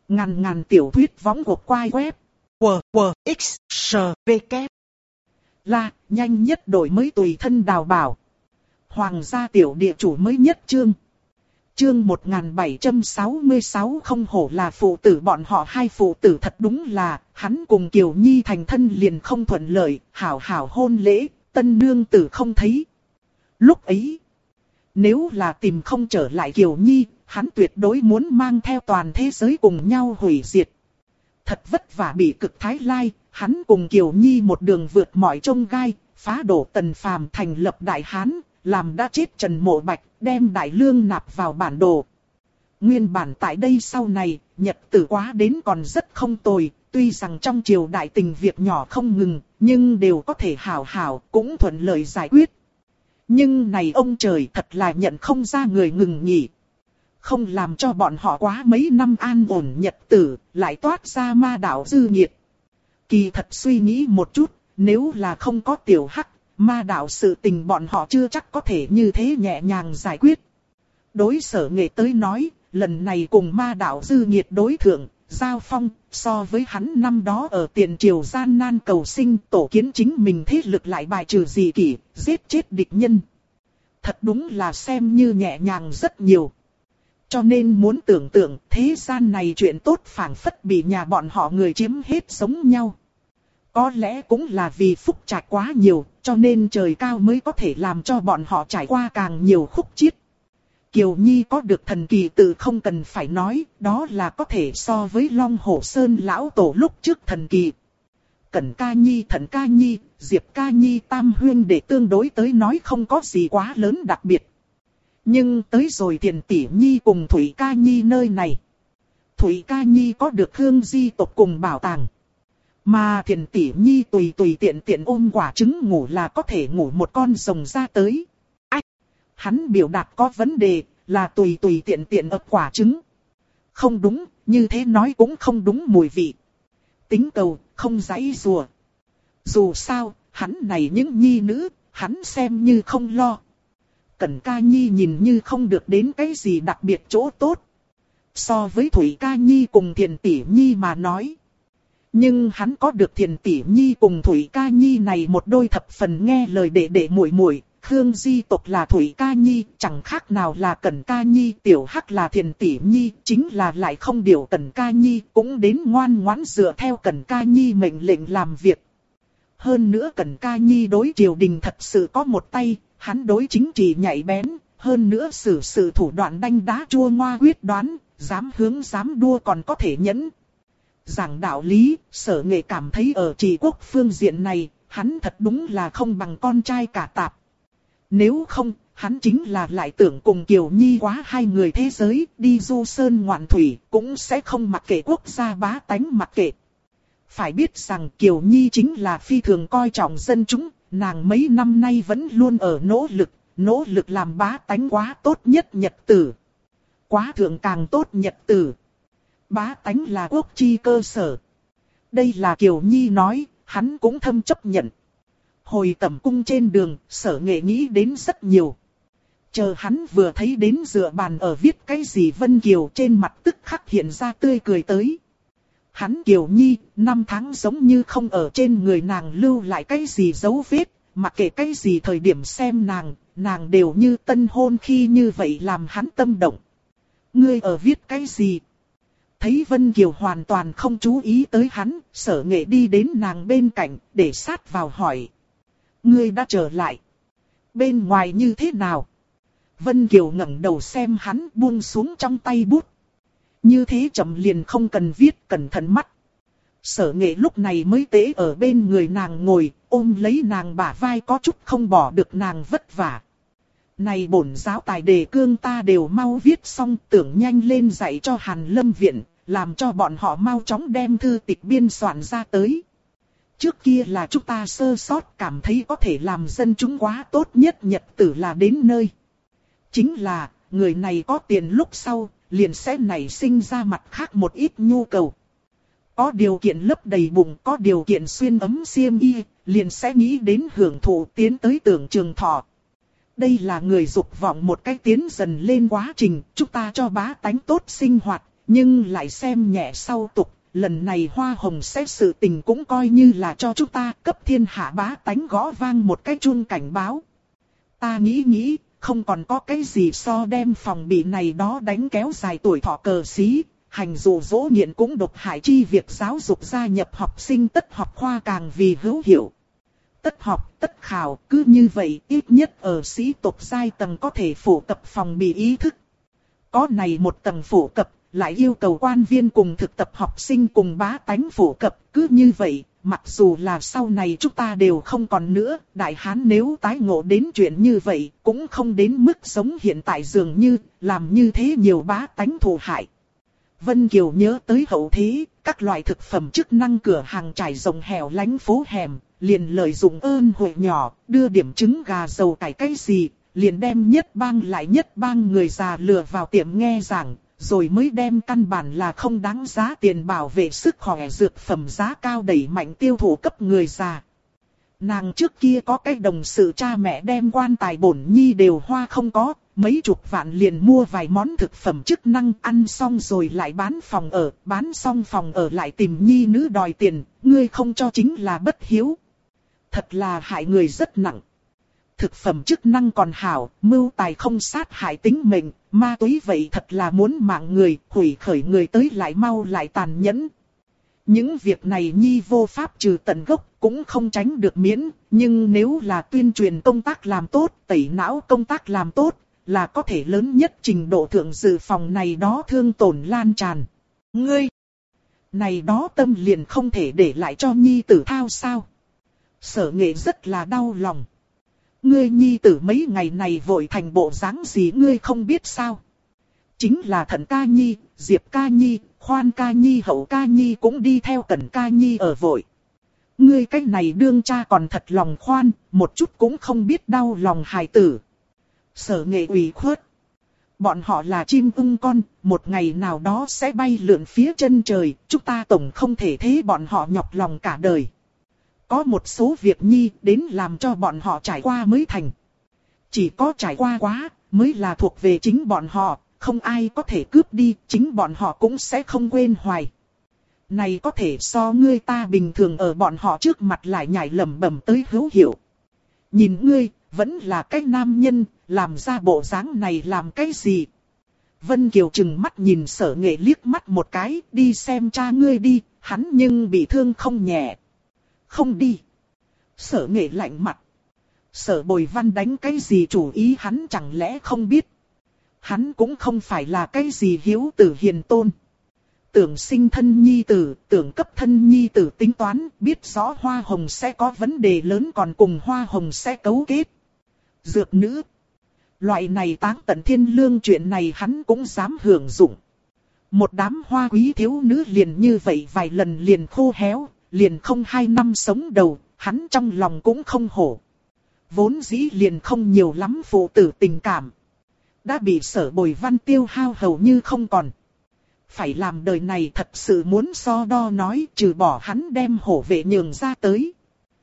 Ngàn ngàn tiểu thuyết võng của quai web. WWXSVK. Là, nhanh nhất đổi mới tùy thân đào bảo. Hoàng gia tiểu địa chủ mới nhất chương. Chương 1766 không hổ là phụ tử bọn họ hai phụ tử thật đúng là, hắn cùng Kiều Nhi thành thân liền không thuận lợi, hảo hảo hôn lễ, tân nương tử không thấy. Lúc ấy, nếu là tìm không trở lại Kiều Nhi, hắn tuyệt đối muốn mang theo toàn thế giới cùng nhau hủy diệt. Thật vất vả bị cực thái lai, hắn cùng Kiều Nhi một đường vượt mọi chông gai, phá đổ Tần Phàm thành lập Đại Hán, làm đã chết Trần Mộ Bạch, đem Đại Lương nạp vào bản đồ. Nguyên bản tại đây sau này, nhật tử quá đến còn rất không tồi, tuy rằng trong triều đại tình việc nhỏ không ngừng, nhưng đều có thể hảo hảo, cũng thuận lợi giải quyết. Nhưng này ông trời thật là nhận không ra người ngừng nghỉ. Không làm cho bọn họ quá mấy năm an ổn nhật tử, lại toát ra ma đạo dư nhiệt. Kỳ thật suy nghĩ một chút, nếu là không có tiểu hắc, ma đạo sự tình bọn họ chưa chắc có thể như thế nhẹ nhàng giải quyết. Đối Sở Nghệ tới nói, lần này cùng ma đạo dư nhiệt đối thượng, giao phong, so với hắn năm đó ở tiền triều gian nan cầu sinh tổ kiến chính mình thế lực lại bài trừ dị kỷ, giết chết địch nhân. Thật đúng là xem như nhẹ nhàng rất nhiều. Cho nên muốn tưởng tượng thế gian này chuyện tốt phảng phất bị nhà bọn họ người chiếm hết giống nhau. Có lẽ cũng là vì phúc trạch quá nhiều, cho nên trời cao mới có thể làm cho bọn họ trải qua càng nhiều khúc chiết. Kiều Nhi có được thần kỳ tự không cần phải nói, đó là có thể so với Long Hổ Sơn lão tổ lúc trước thần kỳ. Cẩn Ca Nhi, Thần Ca Nhi, Diệp Ca Nhi tam huyên để tương đối tới nói không có gì quá lớn đặc biệt. Nhưng tới rồi Thiền Tỷ Nhi cùng Thủy Ca Nhi nơi này. Thủy Ca Nhi có được hương di tộc cùng bảo tàng. Mà Thiền Tỷ Nhi tùy tiện ôm quả trứng ngủ là có thể ngủ một con rồng ra tới. Hắn biểu đạt có vấn đề, là tùy tiện ấp quả trứng. Không đúng, như thế nói cũng không đúng mùi vị. Tính cầu, không giãy rùa. Dù sao, hắn này những nhi nữ, hắn xem như không lo. Cẩn Ca Nhi nhìn như không được đến cái gì đặc biệt chỗ tốt. So với Thủy Ca Nhi cùng Thiền Tỷ Nhi mà nói. Nhưng hắn có được Thiền Tỷ Nhi cùng Thủy Ca Nhi này một đôi thập phần nghe lời đệ muội muội. Khương di tộc là Thủy Ca Nhi, chẳng khác nào là Cẩn Ca Nhi, tiểu hắc là Thiền Tỷ Nhi, chính là lại không điều Cẩn Ca Nhi, cũng đến ngoan ngoãn dựa theo Cẩn Ca Nhi mệnh lệnh làm việc. Hơn nữa Cẩn Ca Nhi đối triều đình thật sự có một tay, hắn đối chính trị nhạy bén, hơn nữa xử sự thủ đoạn đanh đá chua ngoa quyết đoán, dám hướng dám đua còn có thể nhẫn. Giảng đạo lý, Sở Nghệ cảm thấy ở trị quốc phương diện này, hắn thật đúng là không bằng con trai cả tạp. Nếu không, hắn chính là lại tưởng cùng Kiều Nhi quá hai người thế giới, đi du sơn ngoạn thủy, cũng sẽ không mặc kệ quốc gia bá tánh mặc kệ. Phải biết rằng Kiều Nhi chính là phi thường coi trọng dân chúng, nàng mấy năm nay vẫn luôn ở nỗ lực làm bá tánh quá tốt nhất nhật tử. Quá thượng càng tốt nhật tử. Bá tánh là quốc chi cơ sở. Đây là Kiều Nhi nói, hắn cũng thâm chấp nhận. Hồi tẩm cung trên đường, Sở Nghệ nghĩ đến rất nhiều. Chờ hắn vừa thấy đến dựa bàn ở viết cái gì Vân Kiều trên mặt tức khắc hiện ra tươi cười tới. Hắn Kiều Nhi, 5 tháng giống như không ở trên người nàng lưu lại cái gì dấu vết, mặc kệ cái gì thời điểm xem nàng đều như tân hôn khi như vậy làm hắn tâm động. Ngươi ở viết cái gì? Thấy Vân Kiều hoàn toàn không chú ý tới hắn, Sở Nghệ đi đến nàng bên cạnh, để sát vào hỏi. Ngươi đã trở lại. Bên ngoài như thế nào? Vân Kiều ngẩng đầu xem hắn buông xuống trong tay bút. Như thế chậm liền không cần viết, cẩn thận mắt. Sở Nghệ lúc này mới tế ở bên người nàng ngồi, ôm lấy nàng bả vai có chút không bỏ được nàng vất vả. Này bổn giáo tài đề cương ta đều mau viết xong, tưởng nhanh lên dạy cho Hàn Lâm Viện, làm cho bọn họ mau chóng đem thư tịch biên soạn ra tới. Trước kia là chúng ta sơ sót cảm thấy có thể làm dân chúng quá tốt nhất nhật tử là đến nơi. Chính là, người này có tiền lúc sau, liền sẽ nảy sinh ra mặt khác một ít nhu cầu. Có điều kiện lấp đầy bụng, có điều kiện xuyên ấm xiêm y, liền sẽ nghĩ đến hưởng thụ tiến tới tưởng trường thọ. Đây là người dục vọng một cách tiến dần lên quá trình, chúng ta cho bá tánh tốt sinh hoạt, Nhưng lại xem nhẹ sau tục, lần này hoa hồng xét sự tình cũng coi như là cho chúng ta cấp thiên hạ bá tánh gõ vang một cái chuông cảnh báo. Ta nghĩ, không còn có cái gì so đem phòng bị này đó đánh kéo dài tuổi thọ cờ xí, hành dụ dỗ nghiện cũng độc hại chi việc giáo dục gia nhập học sinh tất học khoa càng vì hữu hiệu. Tất học, tất khảo, cứ như vậy ít nhất ở sĩ tộc giai tầng có thể phổ cập phòng bị ý thức. Có này một tầng phổ cập, lại yêu cầu quan viên cùng thực tập học sinh cùng bá tánh phổ cập, cứ như vậy, mặc dù là sau này chúng ta đều không còn nữa, Đại Hán nếu tái ngộ đến chuyện như vậy, cũng không đến mức sống hiện tại dường như, làm như thế nhiều bá tánh thù hại. Vân Kiều nhớ tới hậu thế, các loại thực phẩm chức năng cửa hàng trải rộng hẻo lánh phố hẻm, liền lợi dụng ơn huệ nhỏ, đưa điểm trứng gà dầu cải cái gì, liền đem nhất bang lại nhất bang người già lừa vào tiệm nghe giảng, rồi mới đem căn bản là không đáng giá tiền bảo vệ sức khỏe dược phẩm giá cao đẩy mạnh tiêu thụ cấp người già. Nàng trước kia có cái đồng sự cha mẹ đem quan tài bổn nhi đều hoa không có, mấy chục vạn liền mua vài món thực phẩm chức năng ăn xong rồi lại bán phòng ở, bán xong phòng ở lại tìm nhi nữ đòi tiền, ngươi không cho chính là bất hiếu. Thật là hại người rất nặng. Thực phẩm chức năng còn hảo, mưu tài không sát hại tính mệnh, ma túy vậy thật là muốn mạng người, hủy khởi người tới lại mau lại tàn nhẫn. Những việc này nhi vô pháp trừ tận gốc, cũng không tránh được miễn, nhưng nếu là tuyên truyền công tác làm tốt, tẩy não công tác làm tốt, là có thể lớn nhất trình độ thượng dự phòng này đó thương tổn lan tràn. Ngươi, này đó tâm liền không thể để lại cho nhi tử thao sao? Sở Nghệ rất là đau lòng. Ngươi nhi tử mấy ngày này vội thành bộ dáng gì ngươi không biết sao? Chính là Thận ca nhi, Diệp ca nhi, Khoan ca nhi, Hậu ca nhi cũng đi theo Cẩn ca nhi ở vội. Ngươi cái này đương cha còn thật lòng khoan, một chút cũng không biết đau lòng hài tử. Sở Nghệ ủy khuất. Bọn họ là chim ưng con, một ngày nào đó sẽ bay lượn phía chân trời, chúng ta tổng không thể thế bọn họ nhọc lòng cả đời. Có một số việc nhi đến làm cho bọn họ trải qua mới thành. Chỉ có trải qua quá, mới là thuộc về chính bọn họ, không ai có thể cướp đi, chính bọn họ cũng sẽ không quên hoài. Này có thể so ngươi ta bình thường ở bọn họ trước mặt lại nhảy lẩm bẩm tới hữu hiệu. Nhìn ngươi, vẫn là cái nam nhân, làm ra bộ dáng này làm cái gì? Vân Kiều trừng mắt nhìn Sở Nghệ liếc mắt một cái, đi xem cha ngươi đi, hắn nhưng bị thương không nhẹ. Không đi. Sở Nghệ lạnh mặt. Sở Bồi Văn đánh cái gì chủ ý hắn chẳng lẽ không biết. Hắn cũng không phải là cái gì hiếu tử hiền tôn. Tưởng sinh thân nhi tử, tưởng cấp thân nhi tử tính toán, biết rõ hoa hồng sẽ có vấn đề lớn còn cùng hoa hồng sẽ cấu kết. Dược nữ. Loại này táng tận thiên lương chuyện này hắn cũng dám hưởng dụng. Một đám hoa quý thiếu nữ liền như vậy vài lần liền khô héo, liền không 2 năm sống đầu, hắn trong lòng cũng không hổ. Vốn dĩ liền không nhiều lắm phụ tử tình cảm. Đã bị Sở Bồi Văn tiêu hao hầu như không còn. Phải làm đời này thật sự muốn so đo nói trừ bỏ hắn đem hổ vệ nhường ra tới.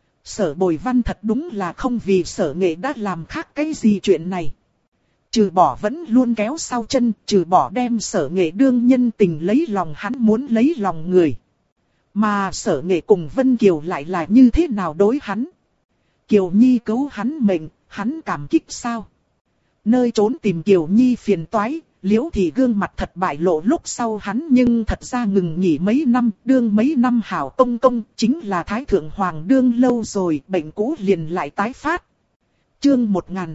Sở Bồi Văn thật đúng là không vì Sở Nghệ đã làm khác cái gì chuyện này. Trừ bỏ vẫn luôn kéo sau chân, trừ bỏ đem Sở Nghệ đương nhân tình lấy lòng hắn muốn lấy lòng người. Mà Sở Nghệ cùng Vân Kiều lại là như thế nào đối hắn? Kiều Nhi cứu hắn mệnh, hắn cảm kích sao? Nơi trốn tìm Kiều Nhi phiền toái, Liễu Thị gương mặt thật bại lộ lúc sau hắn nhưng thật ra ngừng nghỉ mấy năm, đương mấy năm hảo công công, chính là Thái Thượng Hoàng đương lâu rồi, bệnh cũ liền lại tái phát. Chương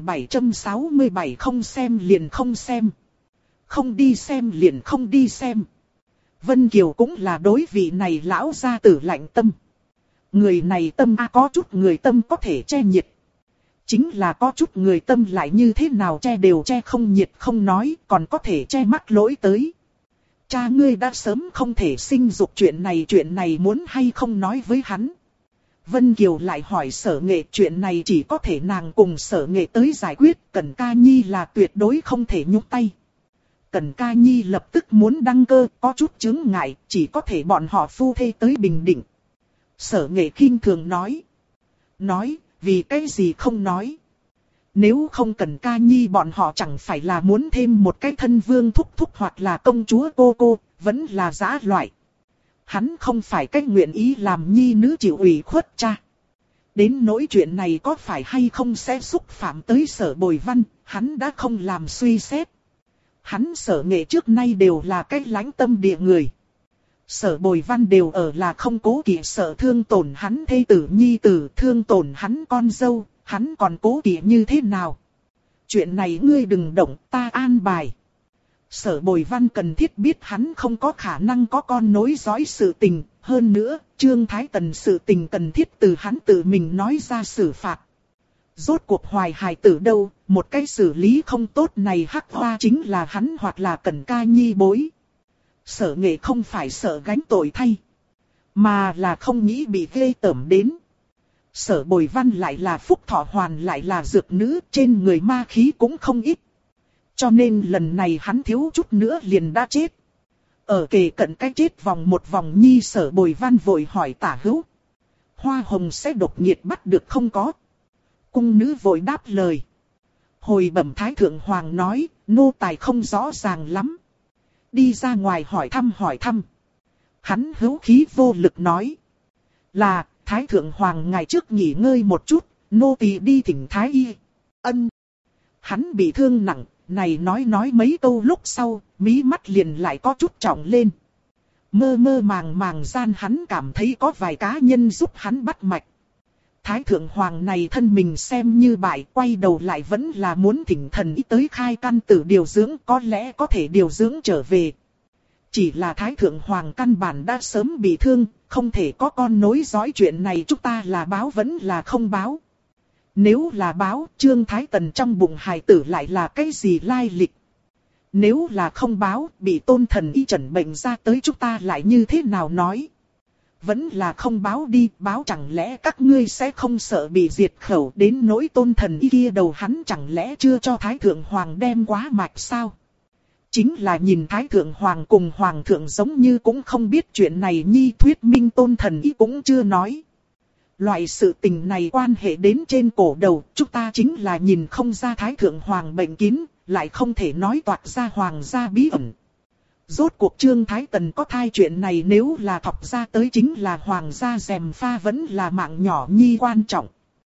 1767 không xem liền không xem. Không đi xem liền không đi xem. Vân Kiều cũng là đối vị này lão gia tử lạnh tâm. Người này tâm có chút người tâm có thể che nhiệt. Chính là có chút người tâm lại như thế nào che đều che không nhiệt không nói, còn có thể che mắc lỗi tới. Cha ngươi đã sớm không thể sinh dục chuyện này muốn hay không nói với hắn. Vân Kiều lại hỏi Sở Nghệ chuyện này chỉ có thể nàng cùng Sở Nghệ tới giải quyết, Cẩn ca nhi là tuyệt đối không thể nhúc tay. Cẩn ca nhi lập tức muốn đăng cơ, có chút chướng ngại, chỉ có thể bọn họ phu thê tới Bình Định. Sở Nghệ khinh thường nói. Nói, vì cái gì không nói. Nếu không Cẩn ca nhi bọn họ chẳng phải là muốn thêm một cái thân vương thúc thúc hoặc là công chúa cô cô, vẫn là dã loại. Hắn không phải cách nguyện ý làm nhi nữ chịu ủy khuất cha. Đến nỗi chuyện này có phải hay không sẽ xúc phạm tới Sở Bồi Văn, hắn đã không làm suy xét. Hắn Sở Nghệ trước nay đều là cái lãnh tâm địa người. Sở Bồi Văn đều ở là không cố kỵ sợ thương tổn hắn thê tử nhi tử, thương tổn hắn con dâu, hắn còn cố kỵ như thế nào. Chuyện này ngươi đừng động, ta an bài. Sở Bồi Văn cần thiết biết hắn không có khả năng có con nối dõi sự tình, hơn nữa, Trương Thái Tần sự tình cần thiết từ hắn tự mình nói ra xử phạt. Rốt cuộc Hoài hài tử đâu, một cái xử lý không tốt này hắc hoa chính là hắn hoặc là Cẩn Ca nhi bối. Sở Nghệ không phải sợ gánh tội thay, mà là không nghĩ bị ghê tởm đến. Sở Bồi Văn lại là Phúc Thọ Hoàn lại là dược nữ, trên người ma khí cũng không ít. Cho nên lần này hắn thiếu chút nữa liền đã chết. Ở kề cận cái chết một vòng nhi Sở Bồi Văn vội hỏi Tả Hữu. Hoa hồng sẽ độc nhiệt bắt được không có? Cung nữ vội đáp lời. Hồi bẩm Thái Thượng Hoàng nói, nô tài không rõ ràng lắm. Đi ra ngoài hỏi thăm. Hắn hữu khí vô lực nói. Là, Thái Thượng Hoàng ngày trước nghỉ ngơi một chút, nô tỳ đi thỉnh Thái Y. Ân. Hắn bị thương nặng, này nói mấy câu lúc sau, mí mắt liền lại có chút trọng lên. Mơ màng gian hắn cảm thấy có vài cá nhân giúp hắn bắt mạch. Thái Thượng Hoàng này thân mình xem như bại, quay đầu lại vẫn là muốn thỉnh thần ý tới khai căn tử điều dưỡng, có lẽ có thể điều dưỡng trở về. Chỉ là Thái Thượng Hoàng căn bản đã sớm bị thương, không thể có con nối dõi chuyện này, chúng ta là báo vẫn là không báo. Nếu là báo, Trương Thái Tần trong bụng hài tử lại là cái gì lai lịch? Nếu là không báo, bị Tôn thần y chẩn bệnh ra tới chúng ta lại như thế nào nói? Vẫn là không báo đi, báo chẳng lẽ các ngươi sẽ không sợ bị diệt khẩu, đến nỗi Tôn thần y kia đầu hắn chẳng lẽ chưa cho Thái Thượng Hoàng đem quá mạch sao? Chính là nhìn Thái Thượng Hoàng cùng Hoàng thượng giống như cũng không biết chuyện này nhi, thuyết minh Tôn thần y cũng chưa nói. Loại sự tình này quan hệ đến trên cổ đầu, chúng ta chính là nhìn không ra Thái Thượng Hoàng bệnh kín, lại không thể nói toạc ra Hoàng gia bí ẩn. Rốt cuộc Trương Thái Tần có thai chuyện này nếu là thọc ra tới chính là Hoàng gia gièm pha, vẫn là mạng nhỏ nhi quan trọng.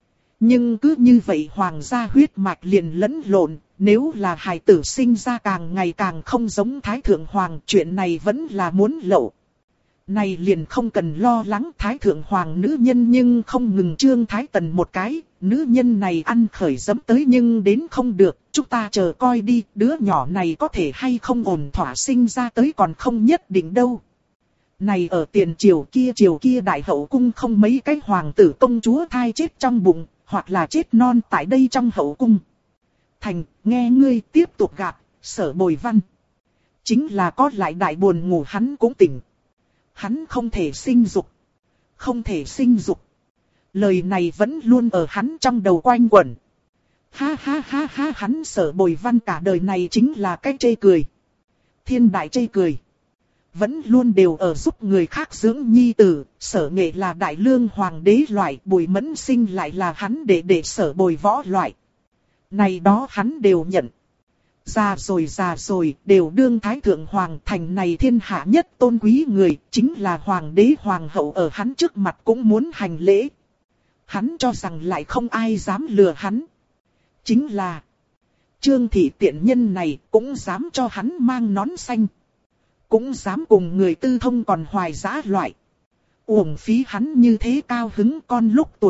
Nhưng cứ như vậy Hoàng gia huyết mạch liền lẫn lộn, nếu là hài tử sinh ra càng ngày càng không giống Thái Thượng Hoàng, chuyện này vẫn là muốn lậu. Này liền không cần lo lắng, Thái Thượng Hoàng nữ nhân nhưng không ngừng Trương Thái Tần một cái, nữ nhân này ăn khởi dấm tới nhưng đến không được, chúng ta chờ coi đi, đứa nhỏ này có thể hay không ổn thỏa sinh ra tới còn không nhất định đâu. Này ở tiền triều kia đại hậu cung không mấy cái hoàng tử công chúa thai chết trong bụng, hoặc là chết non tại đây trong hậu cung. Thành, nghe ngươi tiếp tục gạt, Sở Bồi Văn. Chính là có lại đại buồn ngủ hắn cũng tỉnh. Hắn không thể sinh dục. Không thể sinh dục. Lời này vẫn luôn ở hắn trong đầu quanh quẩn. Ha hắn Sở Bồi Văn cả đời này chính là cái chê cười. Thiên đại chê cười. Vẫn luôn đều ở giúp người khác dưỡng nhi tử. Sở Nghệ là đại lương hoàng đế loại, Bùi Mẫn Sinh lại là hắn để Sở Bồi Võ loại. Này đó hắn đều nhận. Già rồi, đều đương Thái Thượng Hoàng, thành này thiên hạ nhất tôn quý người, chính là Hoàng đế Hoàng hậu ở hắn trước mặt cũng muốn hành lễ. Hắn cho rằng lại không ai dám lừa hắn. Chính là Trương thị tiện nhân này cũng dám cho hắn mang nón xanh. Cũng dám cùng người tư thông còn hoài dã loại. Uổng phí hắn như thế cao hứng, con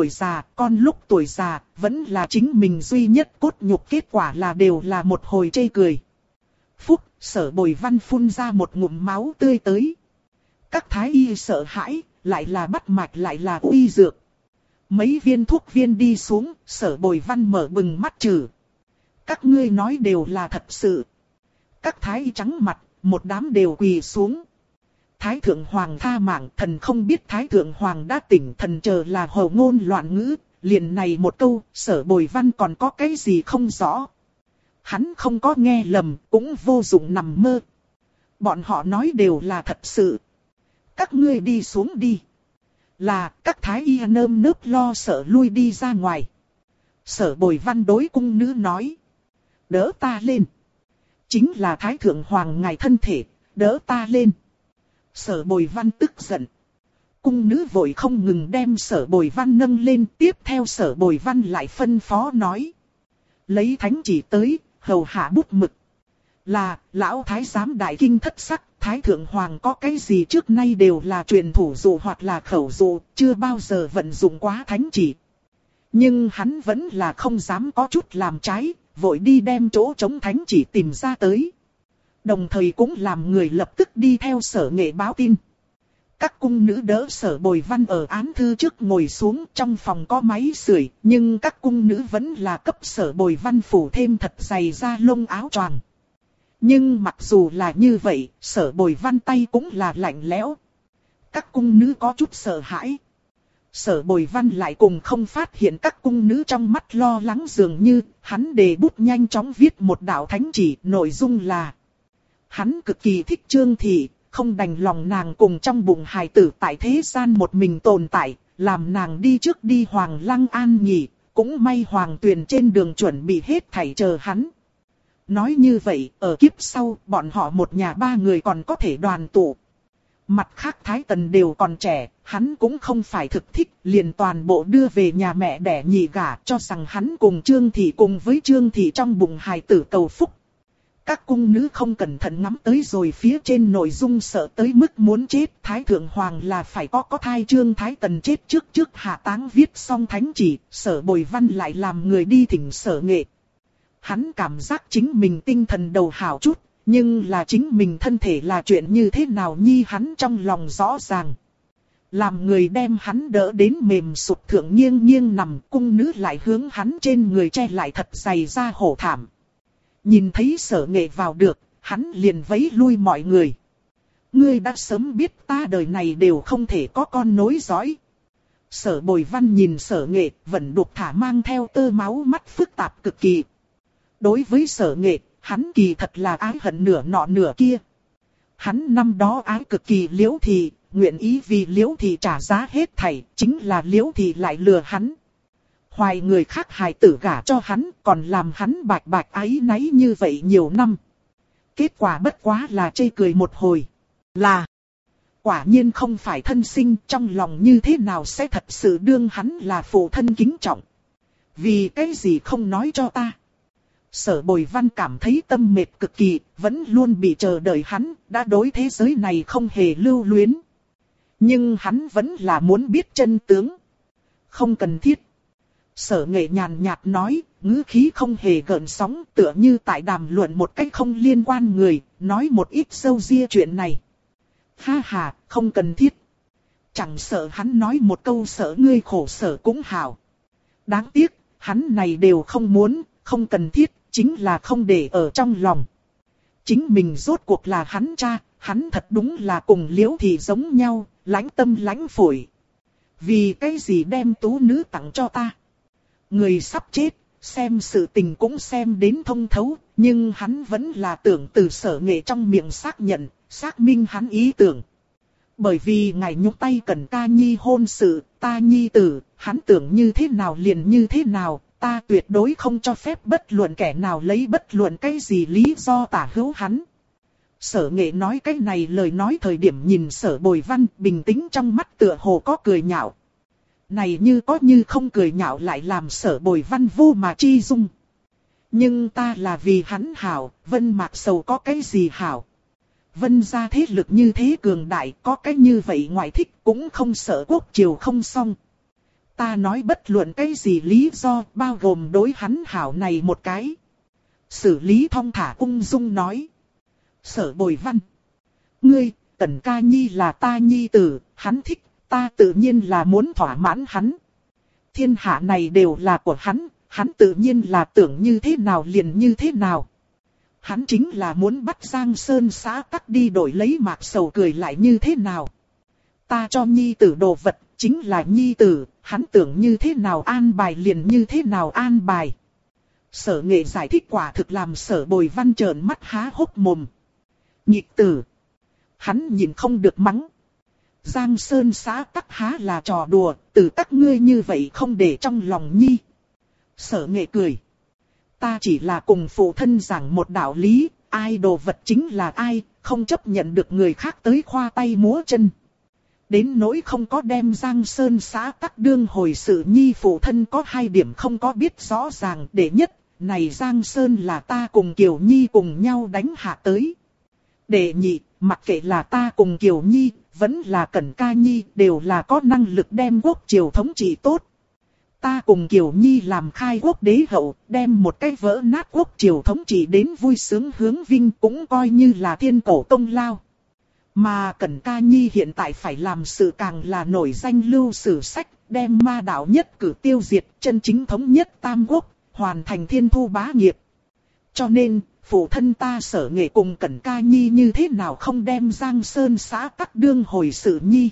lúc tuổi già, vẫn là chính mình duy nhất cốt nhục, kết quả là đều là một hồi chê cười. Phúc, Sở Bồi Văn phun ra một ngụm máu tươi tới. Các thái y sợ hãi, lại là bắt mạch lại là uy dược. Mấy viên thuốc viên đi xuống, Sở Bồi Văn mở bừng mắt trừ. Các ngươi nói đều là thật sự. Các thái y trắng mặt, một đám đều quỳ xuống. Thái Thượng Hoàng tha mạng, thần không biết Thái Thượng Hoàng đã tỉnh, thần chờ là hồ ngôn loạn ngữ, liền này một câu, Sở Bồi Văn còn có cái gì không rõ. Hắn không có nghe lầm, cũng vô dụng nằm mơ. Bọn họ nói đều là thật sự. Các ngươi đi xuống đi. Là, các thái y nơm nớp lo sợ lui đi ra ngoài. Sở Bồi Văn đối cung nữ nói. Đỡ ta lên. Chính là Thái Thượng Hoàng ngài thân thể, đỡ ta lên. Sở Bồi Văn tức giận. Cung nữ vội không ngừng đem Sở Bồi Văn nâng lên, tiếp theo Sở Bồi Văn lại phân phó nói. Lấy thánh chỉ tới, hầu hạ bút mực. Là, lão thái giám đại kinh thất sắc, thái thượng hoàng có cái gì trước nay đều là truyền thủ dụ hoặc là khẩu dụ, chưa bao giờ vận dụng quá thánh chỉ. Nhưng hắn vẫn là không dám có chút làm trái, vội đi đem chỗ chống thánh chỉ tìm ra tới. Đồng thời cũng làm người lập tức đi theo Sở Nghệ báo tin. Các cung nữ đỡ Sở Bồi Văn ở án thư trước ngồi xuống, trong phòng có máy sưởi, nhưng các cung nữ vẫn là cấp Sở Bồi Văn phủ thêm thật dày da lông áo choàng. Nhưng mặc dù là như vậy, Sở Bồi Văn tay cũng là lạnh lẽo. Các cung nữ có chút sợ hãi. Sở Bồi Văn lại cùng không phát hiện các cung nữ trong mắt lo lắng, dường như hắn đề bút nhanh chóng viết một đạo thánh chỉ, nội dung là: hắn cực kỳ thích Trương Thị, không đành lòng nàng cùng trong bụng hài tử tại thế gian một mình tồn tại, làm nàng đi trước đi Hoàng Lăng an nghỉ, cũng may Hoàng Tuyền trên đường chuẩn bị hết thảy chờ hắn. Nói như vậy, ở kiếp sau, bọn họ một nhà ba người còn có thể đoàn tụ. Mặt khác Thái Tần đều còn trẻ, hắn cũng không phải thực thích, liền toàn bộ đưa về nhà mẹ đẻ nhị gả, cho rằng hắn cùng Trương Thị cùng với Trương Thị trong bụng hài tử cầu phúc. Các cung nữ không cẩn thận ngắm tới rồi phía trên nội dung, sợ tới mức muốn chết. Thái thượng hoàng là phải có thai, Trương Thái Tần chết trước hạ táng viết xong thánh chỉ, Sở Bồi Văn lại làm người đi thỉnh Sở Nghệ. Hắn cảm giác chính mình tinh thần đầu hảo chút, nhưng là chính mình thân thể là chuyện như thế nào nhi hắn trong lòng rõ ràng. Làm người đem hắn đỡ đến mềm sụp thượng nghiêng nằm, cung nữ lại hướng hắn trên người che lại thật dày da hổ thảm. Nhìn thấy Sở Nghệ vào được, hắn liền vẫy lui mọi người. Ngươi đã sớm biết ta đời này đều không thể có con nối dõi. Sở Bồi Văn nhìn Sở Nghệ, vẫn đục thả mang theo tơ máu mắt phức tạp cực kỳ. Đối với Sở Nghệ, hắn kỳ thật là ái hận nửa nọ nửa kia. Hắn năm đó ái cực kỳ Liễu Thị, nguyện ý vì Liễu Thị trả giá hết thảy, chính là Liễu Thị lại lừa hắn. Hoài người khác hài tử gả cho hắn, còn làm hắn bạch bạch áy náy như vậy nhiều năm. Kết quả bất quá là chê cười một hồi. Là, quả nhiên không phải thân sinh, trong lòng như thế nào sẽ thật sự đương hắn là phụ thân kính trọng. Vì cái gì không nói cho ta? Sở Bồi Văn cảm thấy tâm mệt cực kỳ, vẫn luôn bị chờ đợi hắn, đã đối thế giới này không hề lưu luyến. Nhưng hắn vẫn là muốn biết chân tướng. Không cần thiết. Sở Nghệ nhàn nhạt nói, ngữ khí không hề gợn sóng, tựa như tại đàm luận một cách không liên quan người, nói một ít sâu ria chuyện này. Ha ha, không cần thiết. Chẳng sợ hắn nói một câu sợ ngươi khổ sở cũng hảo. Đáng tiếc, hắn này đều không muốn, không cần thiết, chính là không để ở trong lòng. Chính mình rốt cuộc là hắn cha, hắn thật đúng là cùng Liễu Thị giống nhau, lãnh tâm lãnh phổi. Vì cái gì đem tú nữ tặng cho ta? Người sắp chết, xem sự tình cũng xem đến thông thấu, nhưng hắn vẫn là tưởng từ Sở Nghệ trong miệng xác nhận, xác minh hắn ý tưởng. Bởi vì ngài nhúc tay cần ca nhi hôn sự, ta nhi tử, hắn tưởng như thế nào liền như thế nào, ta tuyệt đối không cho phép bất luận kẻ nào lấy bất luận cái gì lý do tả hữu hắn. Sở Nghệ nói cái này lời nói thời điểm nhìn Sở Bồi Văn bình tĩnh, trong mắt tựa hồ có cười nhạo. Này như có như không cười nhạo lại làm Sở Bồi Văn vô mà chi dung. Nhưng ta là vì hắn hảo, Vân Mạc Sầu có cái gì hảo? Vân gia thế lực như thế cường đại, có cái như vậy ngoại thích cũng không sợ quốc triều không xong. Ta nói bất luận cái gì lý do, bao gồm đối hắn hảo này một cái. Xử lý thong thả ung dung nói. Sở Bồi Văn, ngươi, Tần ca nhi là ta nhi tử, hắn thích, ta tự nhiên là muốn thỏa mãn hắn. Thiên hạ này đều là của hắn tự nhiên là tưởng như thế nào liền như thế nào. Hắn chính là muốn bắt Giang Sơn xã tắc đi đổi lấy Mạc Sầu cười lại như thế nào. Ta cho nhi tử đồ vật, chính là nhi tử, hắn tưởng như thế nào an bài liền như thế nào an bài. Sở Nghệ giải thích quả thực làm Sở Bồi Văn trợn mắt há hốc mồm. Nhịch tử. Hắn nhìn không được mắng. Giang Sơn xã tắc há là trò đùa, từ các ngươi như vậy không để trong lòng nhi. Sở Nghệ cười. Ta chỉ là cùng phụ thân giảng một đạo lý, ai đồ vật chính là ai, không chấp nhận được người khác tới khoa tay múa chân. Đến nỗi không có đem Giang Sơn xã tắc đương hồi sự nhi phụ thân có 2 điểm không có biết rõ ràng. Đệ nhất, này Giang Sơn là ta cùng Kiều Nhi cùng nhau đánh hạ tới. Đệ nhị, mặc kệ là ta cùng Kiều Nhi, vẫn là Cẩn Ca Nhi, đều là có năng lực đem quốc triều thống trị tốt. Ta cùng Kiều Nhi làm khai quốc đế hậu, đem một cái vỡ nát quốc triều thống trị đến vui sướng hướng vinh cũng coi như là thiên cổ công lao. Mà Cẩn Ca Nhi hiện tại phải làm sự càng là nổi danh lưu sử sách, đem ma đạo nhất cử tiêu diệt, chân chính thống nhất tam quốc, hoàn thành thiên thu bá nghiệp. Cho nên, phụ thân ta Sở Nghệ cùng Cẩn Ca Nhi như thế nào không đem Giang Sơn xã tắc đương hồi sự nhi.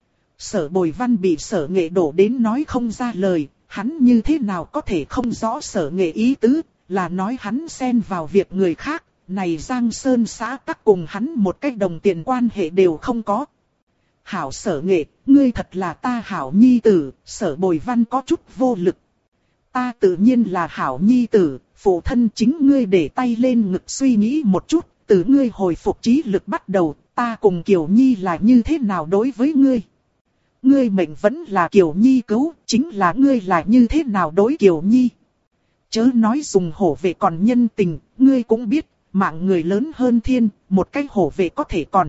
Sở Bồi Văn bị Sở Nghệ đổ đến nói không ra lời, hắn như thế nào có thể không rõ Sở Nghệ ý tứ, là nói hắn xen vào việc người khác. Này Giang Sơn xã tắc cùng hắn một cái đồng tiền quan hệ đều không có. Hảo Sở Nghệ, ngươi thật là ta hảo nhi tử. Sở Bồi Văn có chút vô lực. Ta tự nhiên là hảo nhi tử, phụ thân chính ngươi để tay lên ngực suy nghĩ một chút. Từ ngươi hồi phục trí lực bắt đầu, ta cùng Kiều Nhi là như thế nào đối với ngươi? Ngươi mệnh vẫn là Kiều Nhi cứu, chính là ngươi là như thế nào đối Kiều Nhi? Chớ nói dùng hổ vệ còn nhân tình, ngươi cũng biết. Mạng người lớn hơn thiên, một cái hổ vệ có thể còn.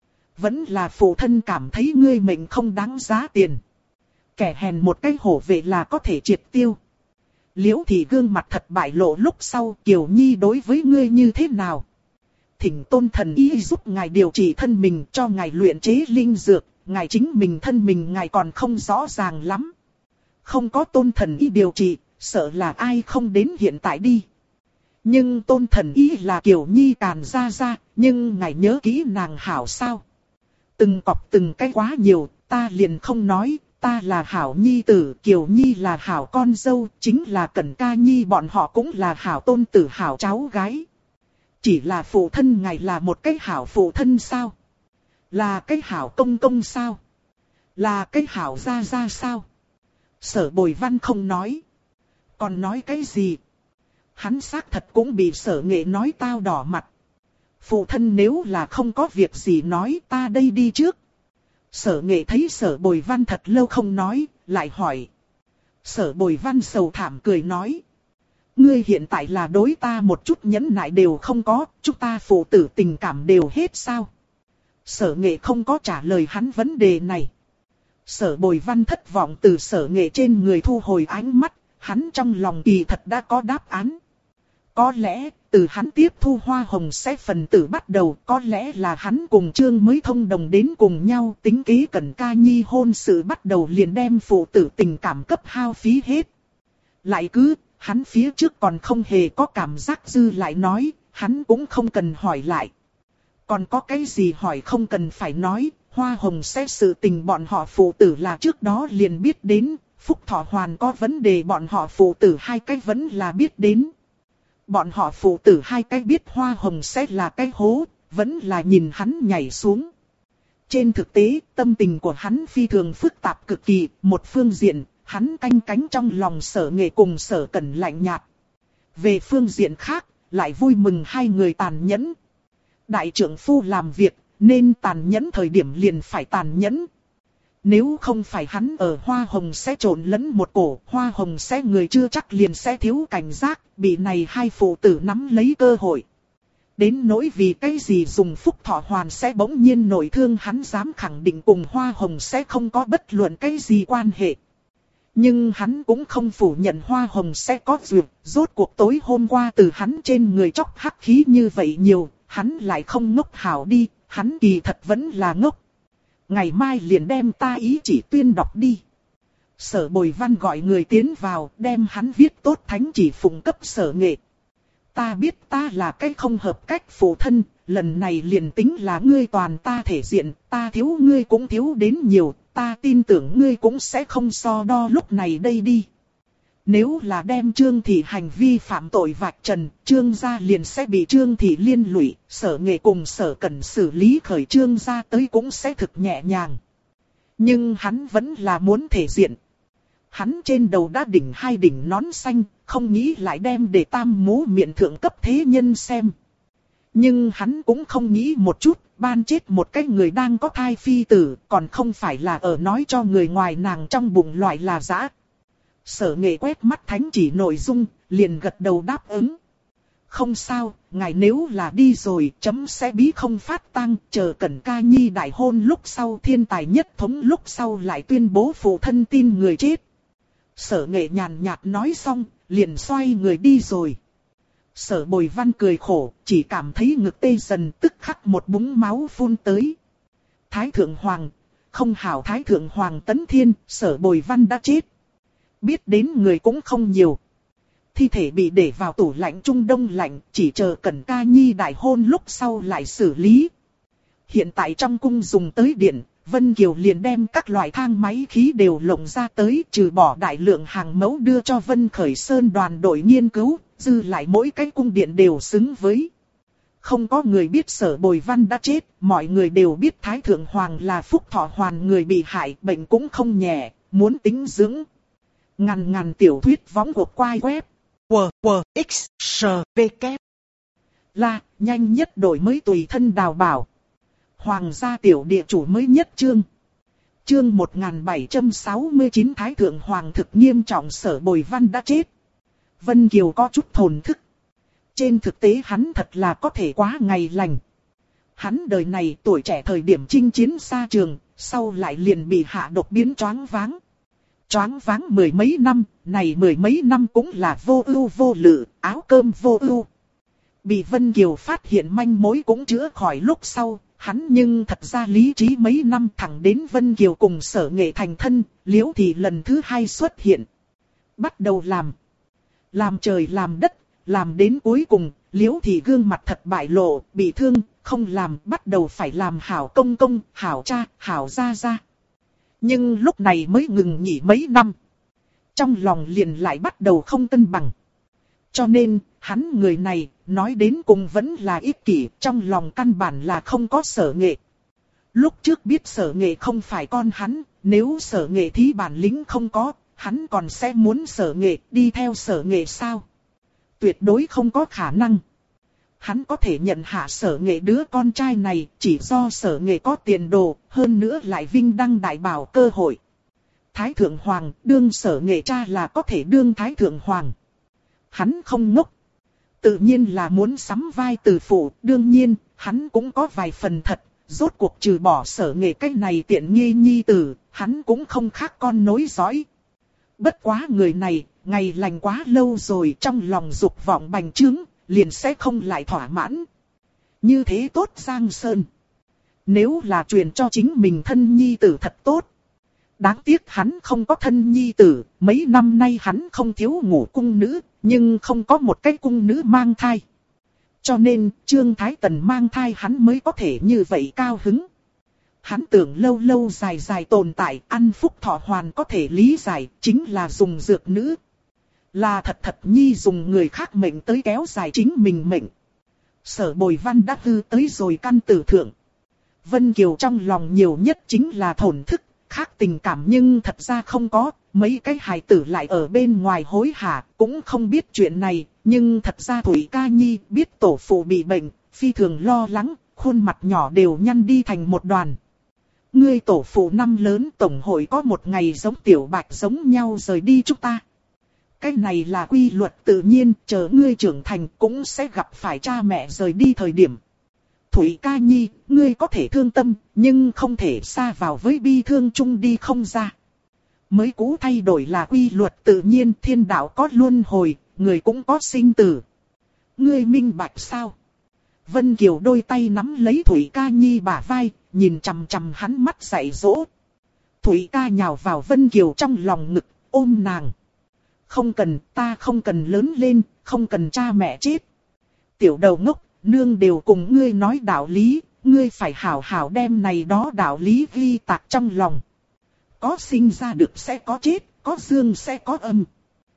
Vẫn là phụ thân cảm thấy ngươi mệnh không đáng giá tiền. Kẻ hèn một cái hổ vệ là có thể triệt tiêu. Liễu Thị gương mặt thật bại lộ lúc sau, Kiều Nhi đối với ngươi như thế nào? Thỉnh Tôn Thần Y giúp ngài điều trị thân mình, cho ngài luyện chế linh dược, ngài chính mình thân mình ngài còn không rõ ràng lắm. Không có Tôn Thần Y điều trị, sợ là ai không đến hiện tại đi. Nhưng Tôn Thần Y là Kiều Nhi càn ra, nhưng ngài nhớ kỹ nàng hảo sao? Từng cọc từng cái quá nhiều, ta liền không nói, ta là hảo nhi tử, Kiều Nhi là hảo con dâu, chính là Cẩn Ca Nhi bọn họ cũng là hảo tôn tử hảo cháu gái. Chỉ là phụ thân ngài là một cái hảo phụ thân sao? Là cái hảo công công sao? Là cái hảo gia sao? Sở Bồi Văn không nói. Còn nói cái gì? Hắn xác thật cũng bị Sở Nghệ nói tao đỏ mặt. Phụ thân nếu là không có việc gì nói ta đây đi trước. Sở Nghệ thấy Sở Bồi Văn thật lâu không nói, lại hỏi. Sở Bồi Văn sầu thảm cười nói. Ngươi hiện tại là đối ta một chút nhẫn nại đều không có, chúng ta phụ tử tình cảm đều hết sao? Sở Nghệ không có trả lời hắn vấn đề này. Sở Bồi Văn thất vọng từ Sở Nghệ trên người thu hồi ánh mắt, hắn trong lòng kỳ thật đã có đáp án. Có lẽ, từ hắn tiếp thu hoa hồng sẽ phần tử bắt đầu, có lẽ là hắn cùng Trương mới thông đồng đến cùng nhau tính kế Cẩn Ca Nhi hôn sự bắt đầu liền đem phụ tử tình cảm cấp hao phí hết. Lại cứ, hắn phía trước còn không hề có cảm giác dư lại nói, hắn cũng không cần hỏi lại. Còn có cái gì hỏi không cần phải nói, hoa hồng sẽ sự tình bọn họ phụ tử là trước đó liền biết đến, Phúc Thọ Hoàn có vấn đề bọn họ phụ tử hai cái vẫn là biết đến. Bọn họ phụ tử hai cái biết hoa hồng sẽ là cái hố, vẫn là nhìn hắn nhảy xuống. Trên thực tế, tâm tình của hắn phi thường phức tạp cực kỳ, một phương diện, hắn canh cánh trong lòng Sở Nghệ cùng Sở Cẩn lạnh nhạt. Về phương diện khác, lại vui mừng hai người tàn nhẫn. Đại trưởng phu làm việc, nên tàn nhẫn thời điểm liền phải tàn nhẫn. Nếu không phải hắn ở hoa hồng sẽ trộn lẫn một cổ, hoa hồng sẽ người chưa chắc liền sẽ thiếu cảnh giác, bị này hai phụ tử nắm lấy cơ hội. Đến nỗi vì cái gì dùng Phúc Thọ Hoàn sẽ bỗng nhiên nổi thương hắn dám khẳng định cùng hoa hồng sẽ không có bất luận cái gì quan hệ. Nhưng hắn cũng không phủ nhận hoa hồng sẽ có duyệt, rốt cuộc tối hôm qua từ hắn trên người chóc hắc khí như vậy nhiều, hắn lại không ngốc hảo đi, hắn kỳ thật vẫn là ngốc. Ngày mai liền đem ta ý chỉ tuyên đọc đi. Sở Bồi Văn gọi người tiến vào, đem hắn viết tốt thánh chỉ phụng cấp Sở Nghệ. Ta biết ta là cái không hợp cách phụ thân, lần này liền tính là ngươi toàn ta thể diện, ta thiếu ngươi cũng thiếu đến nhiều, ta tin tưởng ngươi cũng sẽ không so đo lúc này đây đi. Nếu là đem Trương Thị hành vi phạm tội vạch trần, Trương gia liền sẽ bị Trương Thị liên lụy, Sở Nghệ cùng Sở Cẩn xử lý khởi Trương gia tới cũng sẽ thực nhẹ nhàng. Nhưng hắn vẫn là muốn thể diện. Hắn trên đầu đã đỉnh hai đỉnh nón xanh, không nghĩ lại đem để tam mũ miệng thượng cấp thế nhân xem. Nhưng hắn cũng không nghĩ một chút, ban chết một cái người đang có thai phi tử, còn không phải là ở nói cho người ngoài nàng trong bụng loại là dã. Sở Nghệ quét mắt thánh chỉ nội dung, liền gật đầu đáp ứng. Không sao, ngài nếu là đi rồi, chấm sẽ bí không phát tang, chờ Cẩn Ca Nhi đại hôn lúc sau thiên tài nhất thống lúc sau lại tuyên bố phụ thân tin người chết. Sở Nghệ nhàn nhạt nói xong, liền xoay người đi rồi. Sở Bồi Văn cười khổ, chỉ cảm thấy ngực tê dần, tức khắc một búng máu phun tới. Thái Thượng Hoàng, không hảo Thái Thượng Hoàng Tấn Thiên, Sở Bồi Văn đã chết. Biết đến người cũng không nhiều. Thi thể bị để vào tủ lạnh trung đông lạnh, chỉ chờ Cẩn Ca Nhi đại hôn lúc sau lại xử lý. Hiện tại trong cung dùng tới điện, Vân Kiều liền đem các loại thang máy khí đều lộng ra tới, trừ bỏ đại lượng hàng mẫu đưa cho Vân Khởi Sơn đoàn đội nghiên cứu, dư lại mỗi cái cung điện đều xứng với. Không có người biết Sở Bồi Văn đã chết, mọi người đều biết Thái Thượng Hoàng là Phúc Thọ Hoàn người bị hại, bệnh cũng không nhẹ, muốn tính dưỡng. Ngàn tiểu thuyết võng cuộc quay web. X, S, V, K. Là, nhanh nhất đổi mới tùy thân đào bảo. Hoàng gia tiểu địa chủ mới nhất chương. Chương 1769 Thái Thượng Hoàng thực nghiêm trọng Sở Bồi Văn đã chết. Vân Kiều có chút thổn thức. Trên thực tế hắn thật là có thể quá ngày lành. Hắn đời này tuổi trẻ thời điểm chinh chiến xa trường, sau lại liền bị hạ độc biến choáng váng. Choáng váng mười mấy năm, này mười mấy năm cũng là vô ưu vô lự, áo cơm vô ưu. Bị Vân Kiều phát hiện manh mối cũng chữa khỏi lúc sau, hắn nhưng thật ra lý trí mấy năm thẳng đến Vân Kiều cùng Sở Nghệ thành thân, Liễu Thị lần thứ hai xuất hiện. Bắt đầu làm trời làm đất, làm đến cuối cùng, Liễu Thị gương mặt thật bại lộ, bị thương, không làm, bắt đầu phải làm hảo công công, hảo cha, hảo gia gia. Nhưng lúc này mới ngừng nghỉ mấy năm. Trong lòng liền lại bắt đầu không cân bằng. Cho nên, hắn người này, nói đến cùng vẫn là ích kỷ, trong lòng căn bản là không có Sở Nghệ. Lúc trước biết Sở Nghệ không phải con hắn, nếu Sở Nghệ thí bản lĩnh không có, hắn còn sẽ muốn Sở Nghệ đi theo Sở Nghệ sao? Tuyệt đối không có khả năng. Hắn có thể nhận hạ Sở Nghệ đứa con trai này chỉ do Sở Nghệ có tiền đồ, hơn nữa lại vinh đăng đại bảo cơ hội. Thái Thượng Hoàng đương Sở Nghệ cha là có thể đương Thái Thượng Hoàng. Hắn không ngốc. Tự nhiên là muốn sắm vai từ phụ, đương nhiên, hắn cũng có vài phần thật, rốt cuộc trừ bỏ Sở Nghệ cái này tiện nghi nhi tử, hắn cũng không khác con nối dõi. Bất quá người này, ngày lành quá lâu rồi trong lòng dục vọng bành trướng, liền sẽ không lại thỏa mãn. Như thế tốt Giang Sơn. Nếu là truyền cho chính mình thân nhi tử thật tốt. Đáng tiếc hắn không có thân nhi tử, mấy năm nay hắn không thiếu ngủ cung nữ, nhưng không có một cái cung nữ mang thai. Cho nên, Trương Thái Tần mang thai hắn mới có thể như vậy cao hứng. Hắn tưởng lâu lâu dài dài tồn tại, ăn Phúc Thọ Hoàn có thể lý giải, chính là dùng dược nữ. Là thật nhi dùng người khác mệnh tới kéo dài chính mình mệnh. Sở Bồi Văn đã hư tới rồi căn tử thượng. Vân Kiều trong lòng nhiều nhất chính là thổn thức, khác tình cảm nhưng thật ra không có. Mấy cái hài tử lại ở bên ngoài hối hả, cũng không biết chuyện này. Nhưng thật ra Thủy Ca Nhi biết tổ phụ bị bệnh, phi thường lo lắng, khuôn mặt nhỏ đều nhăn đi thành một đoàn. Ngươi tổ phụ năm lớn tổng hội có một ngày giống tiểu bạch giống nhau rời đi chúng ta. Cái này là quy luật tự nhiên, chờ ngươi trưởng thành cũng sẽ gặp phải cha mẹ rời đi thời điểm. Thủy Ca Nhi, ngươi có thể thương tâm, nhưng không thể xa vào với bi thương chung đi không ra. Mới cũ thay đổi là quy luật tự nhiên, thiên đạo có luân hồi, người cũng có sinh tử. Ngươi minh bạch sao? Vân Kiều đôi tay nắm lấy Thủy Ca Nhi bả vai, nhìn chằm chằm hắn mắt dạy dỗ. Thủy Ca nhào vào Vân Kiều trong lòng ngực, ôm nàng. Không cần, ta không cần lớn lên, không cần cha mẹ chết. Tiểu đầu ngốc, nương đều cùng ngươi nói đạo lý, ngươi phải hảo hảo đem này đó đạo lý ghi tạc trong lòng. Có sinh ra được sẽ có chết, có dương sẽ có âm.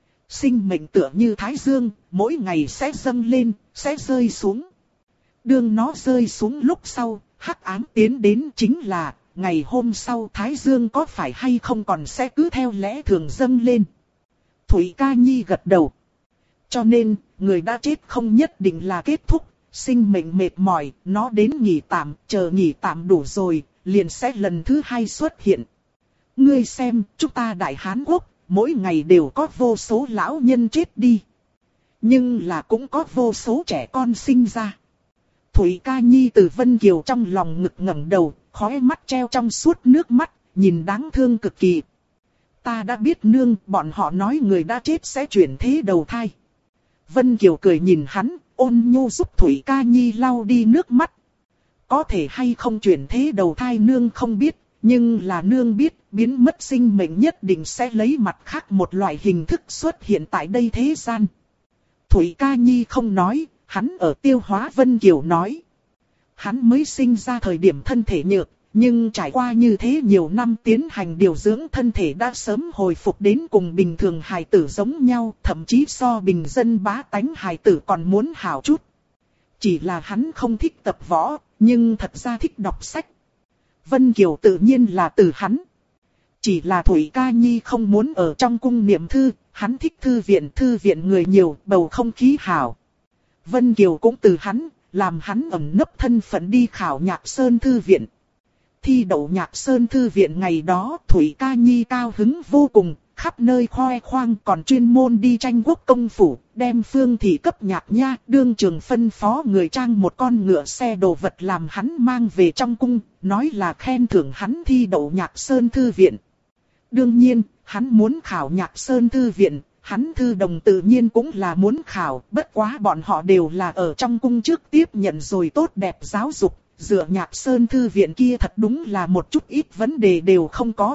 Sinh mệnh tựa như thái dương, mỗi ngày sẽ dâng lên, sẽ rơi xuống. Đương nó rơi xuống lúc sau, hắc ám tiến đến chính là, ngày hôm sau thái dương có phải hay không còn sẽ cứ theo lẽ thường dâng lên. Thủy Ca Nhi gật đầu. Cho nên, người đã chết không nhất định là kết thúc, sinh mệnh mệt mỏi, nó đến nghỉ tạm, chờ nghỉ tạm đủ rồi, liền sẽ lần thứ hai xuất hiện. Ngươi xem, chúng ta Đại Hán Quốc, mỗi ngày đều có vô số lão nhân chết đi. Nhưng là cũng có vô số trẻ con sinh ra. Thủy Ca Nhi từ Vân Kiều trong lòng ngực ngẩng đầu, khóe mắt treo trong suốt nước mắt, nhìn đáng thương cực kỳ. Ta đã biết nương, bọn họ nói người đã chết sẽ chuyển thế đầu thai. Vân Kiều cười nhìn hắn, ôn nhu giúp Thủy Ca Nhi lau đi nước mắt. Có thể hay không chuyển thế đầu thai nương không biết, nhưng là nương biết biến mất sinh mệnh nhất định sẽ lấy mặt khác một loại hình thức xuất hiện tại đây thế gian. Thủy Ca Nhi không nói, hắn ở tiêu hóa Vân Kiều nói. Hắn mới sinh ra thời điểm thân thể nhược, nhưng trải qua như thế nhiều năm tiến hành điều dưỡng thân thể đã sớm hồi phục đến cùng bình thường hài tử giống nhau, thậm chí so bình dân bá tánh hài tử còn muốn hảo chút. Chỉ là hắn không thích tập võ, nhưng thật ra thích đọc sách. Vân Kiều tự nhiên là từ hắn. Chỉ là Thủy Ca Nhi không muốn ở trong cung niệm thư, hắn thích thư viện người nhiều, bầu không khí hảo. Vân Kiều cũng từ hắn, làm hắn ẩn nấp thân phận đi khảo Nhạc Sơn Thư viện. Thi đậu Nhạc Sơn Thư viện ngày đó, Thủy Ca Nhi cao hứng vô cùng, khắp nơi khoe khoang, còn chuyên môn đi tranh quốc công phủ, đem Phương Thị cấp Nhạc Nha, đương trường phân phó người trang một con ngựa xe đồ vật làm hắn mang về trong cung, nói là khen thưởng hắn thi đậu Nhạc Sơn Thư viện. Đương nhiên, hắn muốn khảo Nhạc Sơn Thư viện, hắn thư đồng tự nhiên cũng là muốn khảo, bất quá bọn họ đều là ở trong cung trước tiếp nhận rồi tốt đẹp giáo dục, dựa Nhạc Sơn Thư viện kia thật đúng là một chút ít vấn đề đều không có.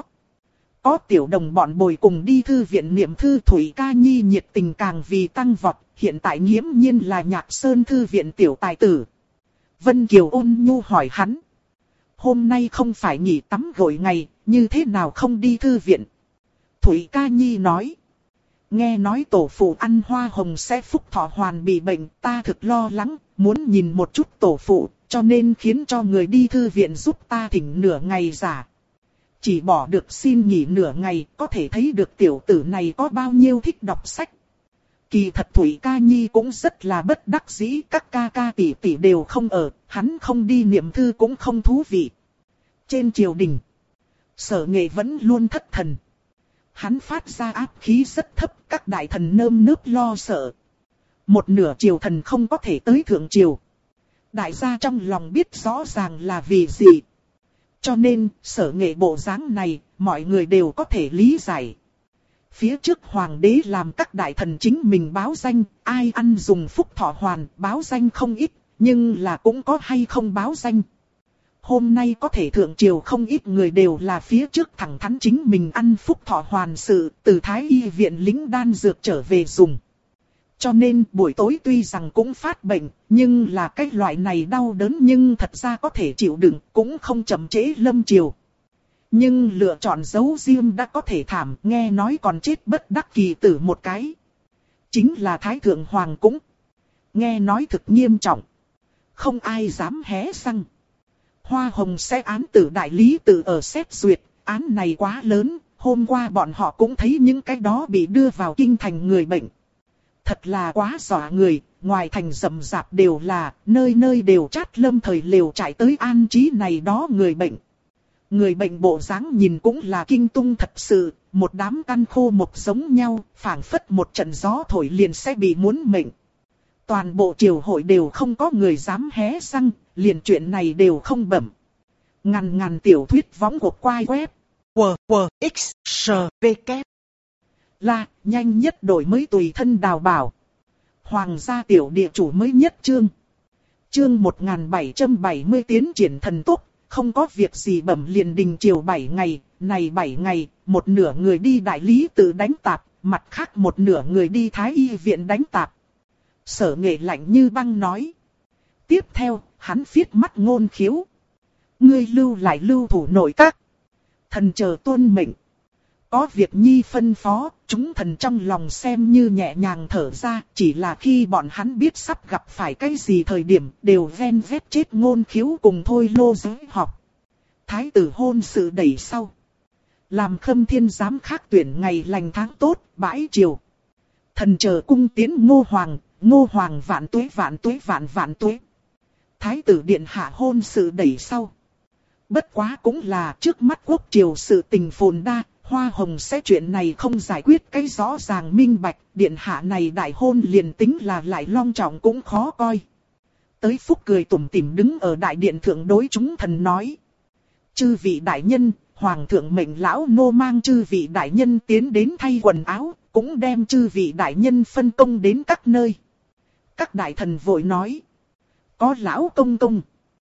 Có tiểu đồng bọn bồi cùng đi thư viện niệm thư, Thủy Ca Nhi nhiệt tình càng vì tăng vọt, hiện tại nghiễm nhiên là Nhạc Sơn Thư viện tiểu tài tử. Vân Kiều ôn nhu hỏi hắn. Hôm nay không phải nghỉ tắm gội ngày, như thế nào không đi thư viện? Thủy Ca Nhi nói. Nghe nói tổ phụ ăn hoa hồng sẽ phúc thọ hoàn bị bệnh, ta thực lo lắng, muốn nhìn một chút tổ phụ, cho nên khiến cho người đi thư viện giúp ta thỉnh nửa ngày giả. Chỉ bỏ được xin nghỉ nửa ngày, có thể thấy được tiểu tử này có bao nhiêu thích đọc sách. Kỳ thật Thủy Ca Nhi cũng rất là bất đắc dĩ, các ca ca tỷ tỷ đều không ở, hắn không đi niệm thư cũng không thú vị. Trên triều đình, Sở Nghệ vẫn luôn thất thần. Hắn phát ra áp khí rất thấp, các đại thần nơm nớp lo sợ. Một nửa triều thần không có thể tới thượng triều. Đại gia trong lòng biết rõ ràng là vì gì. Cho nên, Sở Nghệ bộ dáng này, mọi người đều có thể lý giải. Phía trước hoàng đế làm các đại thần chính mình báo danh, ai ăn dùng phúc thọ hoàn, báo danh không ít, nhưng là cũng có hay không báo danh. Hôm nay có thể thượng triều không ít người đều là phía trước thẳng thắn chính mình ăn phúc thọ hoàn sự, từ Thái Y viện lính đan dược trở về dùng. Cho nên buổi tối tuy rằng cũng phát bệnh, nhưng là cái loại này đau đớn nhưng thật ra có thể chịu đựng, cũng không chậm trễ lâm triều. Nhưng lựa chọn giấu riêng đã có thể thảm, nghe nói còn chết bất đắc kỳ tử một cái. Chính là Thái Thượng Hoàng cũng. Nghe nói thực nghiêm trọng. Không ai dám hé răng. Hoa Hồng sẽ án tử đại lý tự ở xét duyệt, án này quá lớn, hôm qua bọn họ cũng thấy những cái đó bị đưa vào kinh thành người bệnh. Thật là quá dọa người, ngoài thành rậm rạp đều là, nơi nơi đều chát lâm thời lều trải tới an trí này đó người bệnh. Người bệnh bộ dáng nhìn cũng là kinh tung thật sự, một đám căn khô mộc giống nhau, phảng phất một trận gió thổi liền sẽ bị muốn mệnh. Toàn bộ triều hội đều không có người dám hé răng, liền chuyện này đều không bẩm. Ngàn tiểu thuyết võng của quai web. WWXSVK là nhanh nhất đổi mới tùy thân đào bảo. Hoàng gia tiểu địa chủ mới nhất chương. Chương 1770 tiến triển thần tốc, không có việc gì bẩm liền đình triều 7 ngày, này 7 ngày, một nửa người đi đại lý tự đánh tạp, mặt khác một nửa người đi Thái Y viện đánh tạp. Sở Nghệ lạnh như băng nói. Tiếp theo, hắn viết mắt ngôn khiếu. Ngươi lưu lại lưu thủ nội các. Thần chờ tuân mệnh. Có việc nhi phân phó, chúng thần trong lòng xem như nhẹ nhàng thở ra, chỉ là khi bọn hắn biết sắp gặp phải cái gì thời điểm, đều ven vét chết ngôn khiếu cùng thôi lô giới học. Thái tử hôn sự đẩy sau. Làm Khâm Thiên giám khác tuyển ngày lành tháng tốt, bãi triều. Thần chờ cung tiến Ngô Hoàng, Ngô Hoàng vạn tuế vạn tuế vạn vạn tuế. Thái tử điện hạ hôn sự đẩy sau. Bất quá cũng là trước mắt quốc triều sự tình phồn đa, hoa hồng sẽ chuyện này không giải quyết cái rõ ràng minh bạch, điện hạ này đại hôn liền tính là lại long trọng cũng khó coi. Tới Phúc cười tủm tỉm đứng ở đại điện thượng đối chúng thần nói. Chư vị đại nhân, hoàng thượng mệnh lão nô mang chư vị đại nhân tiến đến thay quần áo, cũng đem chư vị đại nhân phân công đến các nơi. Các đại thần vội nói. Có lão công công.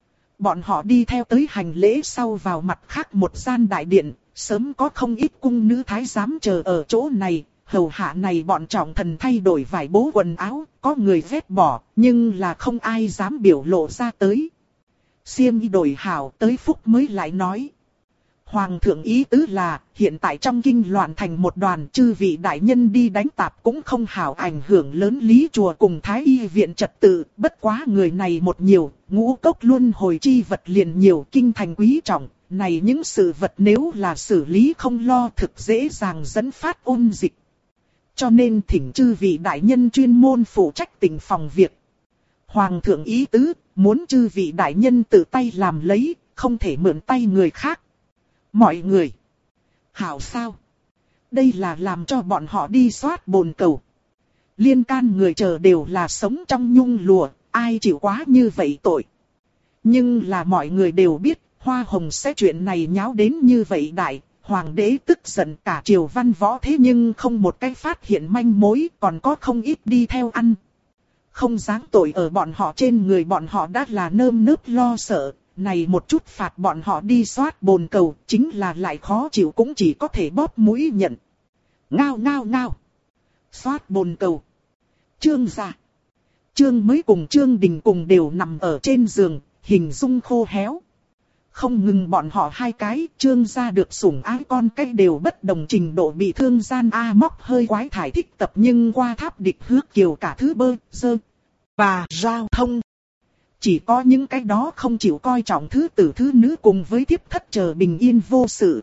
Bọn họ đi theo tới hành lễ sau vào mặt khác một gian đại điện, sớm có không ít cung nữ thái giám chờ ở chỗ này, hầu hạ này bọn trọng thần thay đổi vải bố quần áo, có người vét bỏ, nhưng là không ai dám biểu lộ ra tới. Xiêm y đổi hảo tới Phúc mới lại nói. Hoàng thượng ý tứ là, hiện tại trong kinh loạn thành một đoàn, chư vị đại nhân đi đánh tạp cũng không hảo ảnh hưởng lớn lý chùa cùng thái y viện trật tự, bất quá người này một nhiều, ngũ cốc luân hồi chi vật liền nhiều, kinh thành quý trọng, này những sự vật nếu là xử lý không lo thực dễ dàng dẫn phát ôn dịch. Cho nên thỉnh chư vị đại nhân chuyên môn phụ trách tỉnh phòng việc. Hoàng thượng ý tứ, muốn chư vị đại nhân tự tay làm lấy, không thể mượn tay người khác. Mọi người. Hảo sao? Đây là làm cho bọn họ đi soát bồn cầu. Liên can người chờ đều là sống trong nhung lụa, ai chịu quá như vậy tội. Nhưng là mọi người đều biết, hoa hồng sẽ chuyện này nháo đến như vậy đại. Hoàng đế tức giận cả triều văn võ thế nhưng không một cái phát hiện manh mối, còn có không ít đi theo ăn. Không giáng tội ở bọn họ trên người bọn họ đã là nơm nớp lo sợ. Này một chút phạt bọn họ đi soát bồn cầu, chính là lại khó chịu cũng chỉ có thể bóp mũi nhận. Ngao ngao ngao. Soát bồn cầu. Trương gia. Trương mới cùng Trương Đình cùng đều nằm ở trên giường, hình dung khô héo. Không ngừng bọn họ hai cái, Trương gia được sủng ái con cái đều bất đồng trình độ bị thương gian A móc hơi quái thải thích tập nhưng qua tháp địch hước kiều cả thứ bơ, dơ và giao thông. Chỉ có những cái đó không chịu coi trọng thứ tử thứ nữ cùng với thiếp thất chờ bình yên vô sự.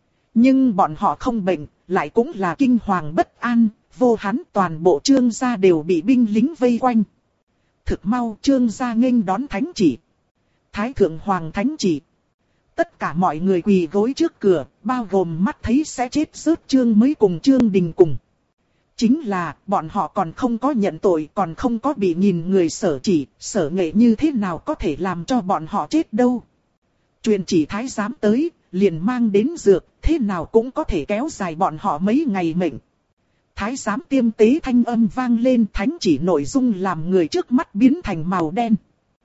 Nhưng bọn họ không bệnh, lại cũng là kinh hoàng bất an, vô hắn toàn bộ Trương gia đều bị binh lính vây quanh. Thực mau Trương gia nghênh đón thánh chỉ. Thái thượng hoàng thánh chỉ. Tất cả mọi người quỳ gối trước cửa, bao gồm mắt thấy sẽ chết rớt Trương mới cùng Trương Đình cùng. Chính là, bọn họ còn không có nhận tội, còn không có bị nghìn người sở chỉ, sở nghệ như thế nào có thể làm cho bọn họ chết đâu. Truyền chỉ thái giám tới, liền mang đến dược, thế nào cũng có thể kéo dài bọn họ mấy ngày mệnh. Thái giám tiêm tế thanh âm vang lên, thánh chỉ nội dung làm người trước mắt biến thành màu đen.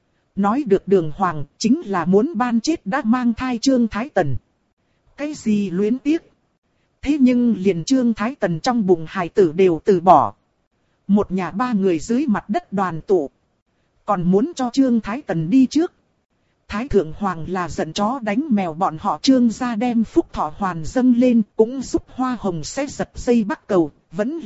Nói được đường hoàng, chính là muốn ban chết đã mang thai Trương Thái Tần. Cái gì luyến tiếc? Thế nhưng liền Trương Thái Tần trong bụng hài tử đều từ bỏ. Một nhà ba người dưới mặt đất đoàn tụ. Còn muốn cho Trương Thái Tần đi trước. Thái Thượng Hoàng là giận chó đánh mèo, bọn họ Trương gia đem phúc thọ hoàn dâng lên, cũng giúp hoa hồng sẽ giật dây bắt cầu, vẫn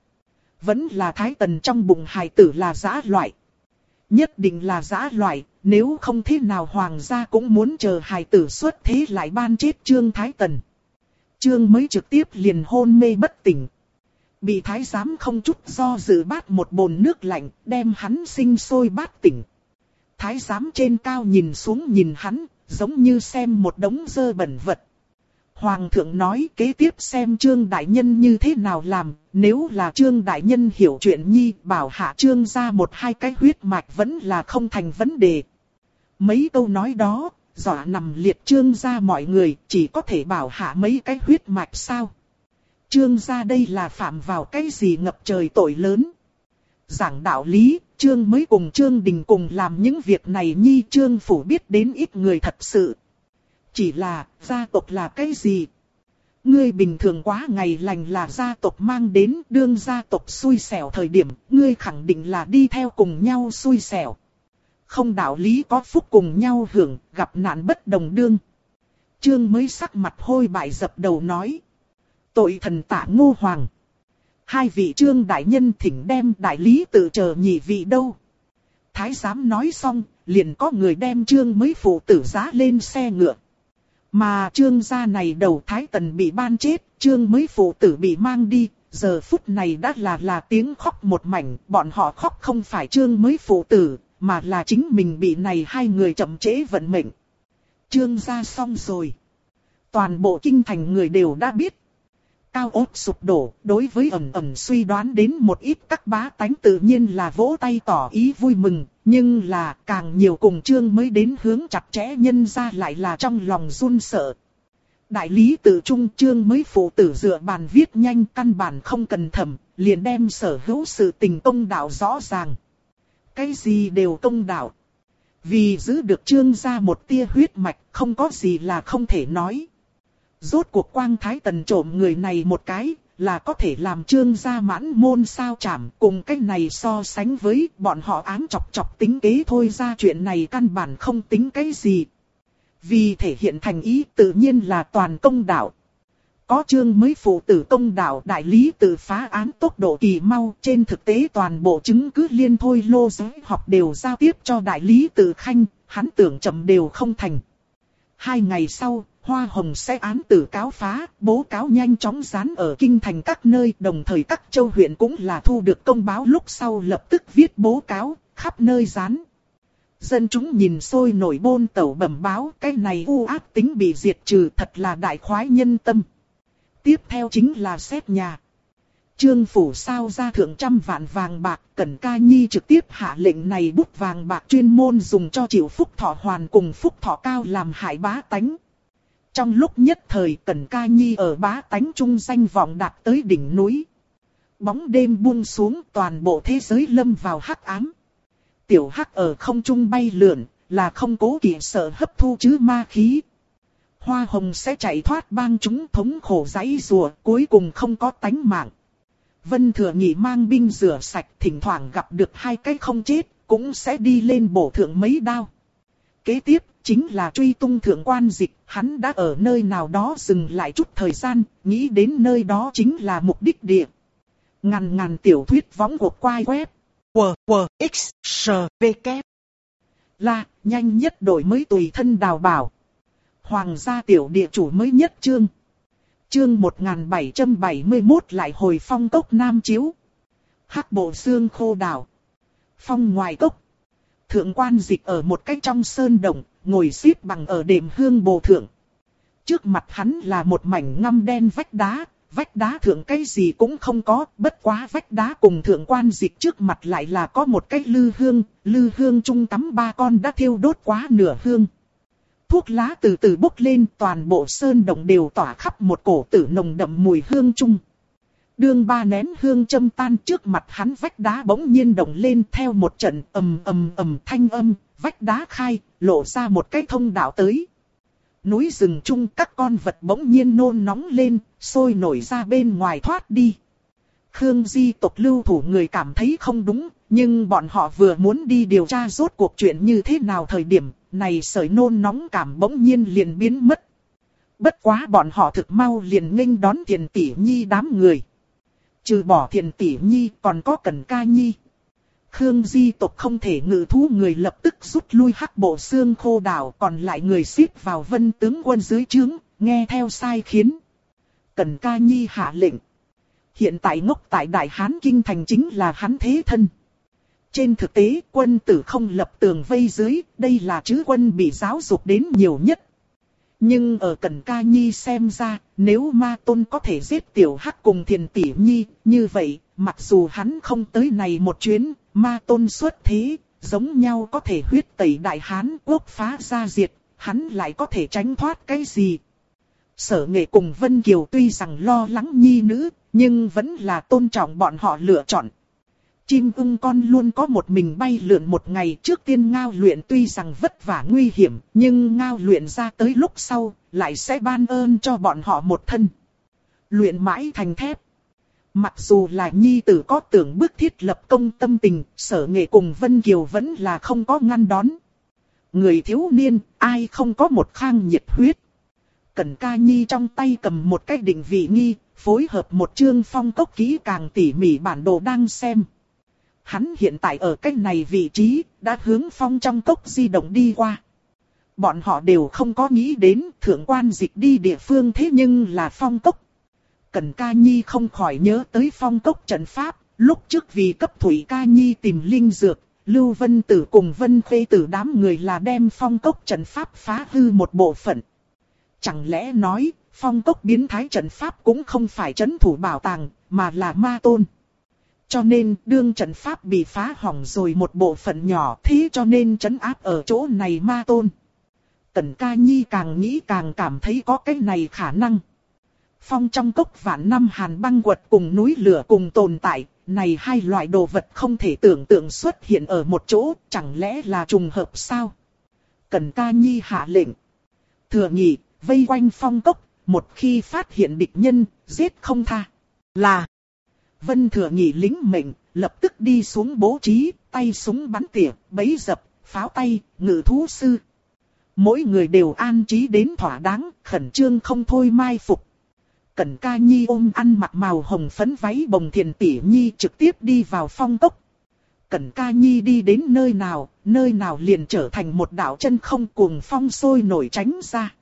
là Thái Tần trong bụng hài tử là dã loại. Nhất định là dã loại, nếu không thế nào Hoàng gia cũng muốn chờ hài tử xuất thế lại ban chết Trương Thái Tần. Trương mới trực tiếp liền hôn mê bất tỉnh. Bị thái giám không chút do dự bát một bồn nước lạnh, đem hắn sinh sôi bát tỉnh. Thái giám trên cao nhìn xuống nhìn hắn, giống như xem một đống dơ bẩn vật. Hoàng thượng nói kế tiếp xem Trương Đại Nhân như thế nào làm, nếu là Trương Đại Nhân hiểu chuyện nhi, bảo hạ Trương ra một hai cái huyết mạch vẫn là không thành vấn đề. Mấy câu nói đó, dọa nằm liệt Trương gia mọi người, chỉ có thể bảo hạ mấy cái huyết mạch sao. Trương gia đây là phạm vào cái gì ngập trời tội lớn. Giảng đạo lý, Trương mới cùng Trương Đình cùng làm những việc này nhi, Trương phủ biết đến ít người thật sự. Chỉ là, gia tộc là cái gì? Ngươi bình thường quá ngày lành là gia tộc mang đến, đương gia tộc xui xẻo thời điểm, ngươi khẳng định là đi theo cùng nhau xui xẻo. Không đạo lý có phúc cùng nhau hưởng, gặp nạn bất đồng đương. Trương mới sắc mặt hôi bại dập đầu nói. Tội thần tạ Ngô Hoàng. Hai vị Trương đại nhân thỉnh đem đại lý tự chờ nhị vị đâu. Thái giám nói xong, liền có người đem Trương mới phụ tử giá lên xe ngựa. Mà Trương gia này đầu Thái Tần bị ban chết, Trương mới phụ tử bị mang đi, Giờ phút này đã là tiếng khóc một mảnh, bọn họ khóc không phải Trương mới phụ tử, mà là chính mình bị này hai người chậm trễ vận mệnh. Trương gia xong rồi. Toàn bộ kinh thành người đều đã biết. Cao ốt sụp đổ, đối với ẩn suy đoán đến một ít các bá tánh tự nhiên là vỗ tay tỏ ý vui mừng, nhưng là càng nhiều cùng Trương mới đến hướng chặt chẽ nhân ra lại là trong lòng run sợ. Đại lý tự trung Trương mới phụ tử dựa bàn viết nhanh, căn bản không cần thẩm, liền đem sở hữu sự tình công đạo rõ ràng. Cái gì đều công đạo. Vì giữ được Trương gia một tia huyết mạch, không có gì là không thể nói. Rốt cuộc Quang Thái Tần trộm người này một cái, là có thể làm Trương gia mãn môn sao chảm, cùng cái này so sánh với bọn họ ám chọc tính kế thôi, ra chuyện này căn bản không tính cái gì. Vì thể hiện thành ý tự nhiên là toàn công đạo. Có Trương mới phụ tử công đạo, đại lý tự phá án tốc độ kỳ mau, trên thực tế toàn bộ chứng cứ liên thôi lô giới học đều giao tiếp cho đại lý tự khanh, hắn tưởng chậm đều không thành. 2 ngày sau, Hoa Hồng sẽ án tử cáo phá, bố cáo nhanh chóng dán ở kinh thành các nơi, đồng thời các châu huyện cũng là thu được công báo lúc sau lập tức viết bố cáo, khắp nơi dán. Dân chúng nhìn sôi nổi bôn tẩu bẩm báo, cái này u ác tính bị diệt trừ, thật là đại khoái nhân tâm. Tiếp theo chính là xét nhà. Trương phủ sao ra thượng trăm vạn vàng bạc, Cẩn Ca Nhi trực tiếp hạ lệnh này bút vàng bạc chuyên môn dùng cho chịu Phúc Thọ Hoàn cùng Phúc Thọ Cao làm hại bá tánh. Trong lúc nhất thời Cẩn Ca Nhi ở bá tánh trung danh vọng đạt tới đỉnh núi. Bóng đêm buông xuống, toàn bộ thế giới lâm vào hắc ám. Tiểu hắc ở không trung bay lượn, là không cố kỵ sợ hấp thu chứ ma khí. Hoa Hồng sẽ chạy thoát bang chúng thống khổ giãy giụa, cuối cùng không có tánh mạng. Vân Thừa Nhị mang binh rửa sạch, thỉnh thoảng gặp được 2 cái không chết, cũng sẽ đi lên bổ thượng mấy đao. Kế tiếp chính là truy tung thượng quan dịch, hắn đã ở nơi nào đó dừng lại chút thời gian, nghĩ đến nơi đó chính là mục đích địa. Ngàn tiểu thuyết võng cuộc quay web. X S V K là nhanh nhất đổi mới tùy thân đào bảo. Hoàng gia tiểu địa chủ mới nhất chương. Chương 1771 lại hồi phong cốc Nam Chiếu. Hắc bộ xương khô đảo. Phong ngoài cốc. Thượng quan dịch ở một cái trong sơn động, ngồi xếp bằng ở đệm hương bồ thượng. Trước mặt hắn là một mảnh ngăm đen vách đá thượng cái gì cũng không có, bất quá vách đá cùng thượng quan dịch trước mặt lại là có một cái lư hương trung cắm 3 con đã thiêu đốt quá nửa hương. Thuốc lá từ từ bốc lên, toàn bộ sơn động đều tỏa khắp một cổ tử nồng đậm mùi hương chung. Đương 3 nén hương châm tan, trước mặt hắn vách đá bỗng nhiên động lên theo một trận ầm thanh âm, vách đá khai, lộ ra một cái thông đạo tới. Núi rừng chung các con vật bỗng nhiên nôn nóng lên, sôi nổi ra bên ngoài thoát đi. Khương Di tộc lưu thủ người cảm thấy không đúng, nhưng bọn họ vừa muốn đi điều tra rốt cuộc chuyện như thế nào thời điểm, này sợi nôn nóng cảm bỗng nhiên liền biến mất. Bất quá bọn họ thực mau liền nghênh đón Thiền Tỷ Nhi đám người. Trừ bỏ Thiền Tỷ Nhi còn có Cẩn Ca Nhi. Khương Di tộc không thể ngự thú người lập tức rút lui hắc bộ xương khô đảo, còn lại người xếp vào Vân tướng quân dưới trướng, nghe theo sai khiến. Cẩn Ca Nhi hạ lệnh. Hiện tại ngốc tại Đại Hán Kinh Thành chính là hắn thế thân. Trên thực tế quân tử không lập tường vây dưới, đây là chữ quân bị giáo dục đến nhiều nhất. Nhưng ở Cẩn Ca Nhi xem ra, nếu Ma Tôn có thể giết Tiểu Hắc cùng Thiền Tỷ Nhi, như vậy, mặc dù hắn không tới này một chuyến, Ma Tôn xuất thế, giống nhau có thể huyết tẩy Đại Hán quốc phá gia diệt, hắn lại có thể tránh thoát cái gì? Sở Nghệ cùng Vân Kiều tuy rằng lo lắng nhi nữ, nhưng vẫn là tôn trọng bọn họ lựa chọn. Chim ưng con luôn có một mình bay lượn một ngày, trước tiên ngao luyện tuy rằng vất vả nguy hiểm, nhưng ngao luyện ra tới lúc sau, lại sẽ ban ơn cho bọn họ một thân. Luyện mãi thành thép. Mặc dù là nhi tử có tưởng bức thiết lập công tâm tình, Sở Nghệ cùng Vân Kiều vẫn là không có ngăn đón. Người thiếu niên, ai không có một khang nhiệt huyết. Cẩn Ca Nhi trong tay cầm một cái định vị nghi, phối hợp một chương phong cốc kỹ càng tỉ mỉ bản đồ đang xem. Hắn hiện tại ở cách này vị trí, đã hướng phong trong cốc di động đi qua. Bọn họ đều không có nghĩ đến thượng quan dịch đi địa phương thế nhưng là phong cốc. Cẩn Ca Nhi không khỏi nhớ tới phong cốc trận pháp, lúc trước vì cấp Thủy Ca Nhi tìm linh dược, Lưu Vân Tử cùng Vân Khê Tử đám người là đem phong cốc trận pháp phá hư một bộ phận. Chẳng lẽ nói, phong cốc biến thái trận pháp cũng không phải trấn thủ bảo tàng, mà là ma tôn. Cho nên, đương trận pháp bị phá hỏng rồi một bộ phận nhỏ, thế cho nên trấn áp ở chỗ này ma tôn. Cẩn Ca Nhi càng nghĩ càng cảm thấy có cái này khả năng. Phong trong cốc vạn năm hàn băng quật cùng núi lửa cùng tồn tại, này hai loại đồ vật không thể tưởng tượng xuất hiện ở một chỗ, chẳng lẽ là trùng hợp sao? Cẩn Ca Nhi hạ lệnh. Thừa Nhị, vây quanh phong cốc, một khi phát hiện địch nhân, giết không tha. Là. Vân Thừa Nhị lính mệnh, lập tức đi xuống bố trí, tay súng bắn tỉa, bẫy dập, pháo tay, ngự thú sư. Mỗi người đều an trí đến thỏa đáng, khẩn trương không thôi mai phục. Cẩn Ca Nhi ôm ăn mặc màu hồng phấn váy bồng Thiền Tỷ Nhi trực tiếp đi vào phong cốc. Cẩn Ca Nhi đi đến nơi nào liền trở thành một đạo chân không cuồng phong sôi nổi tránh ra.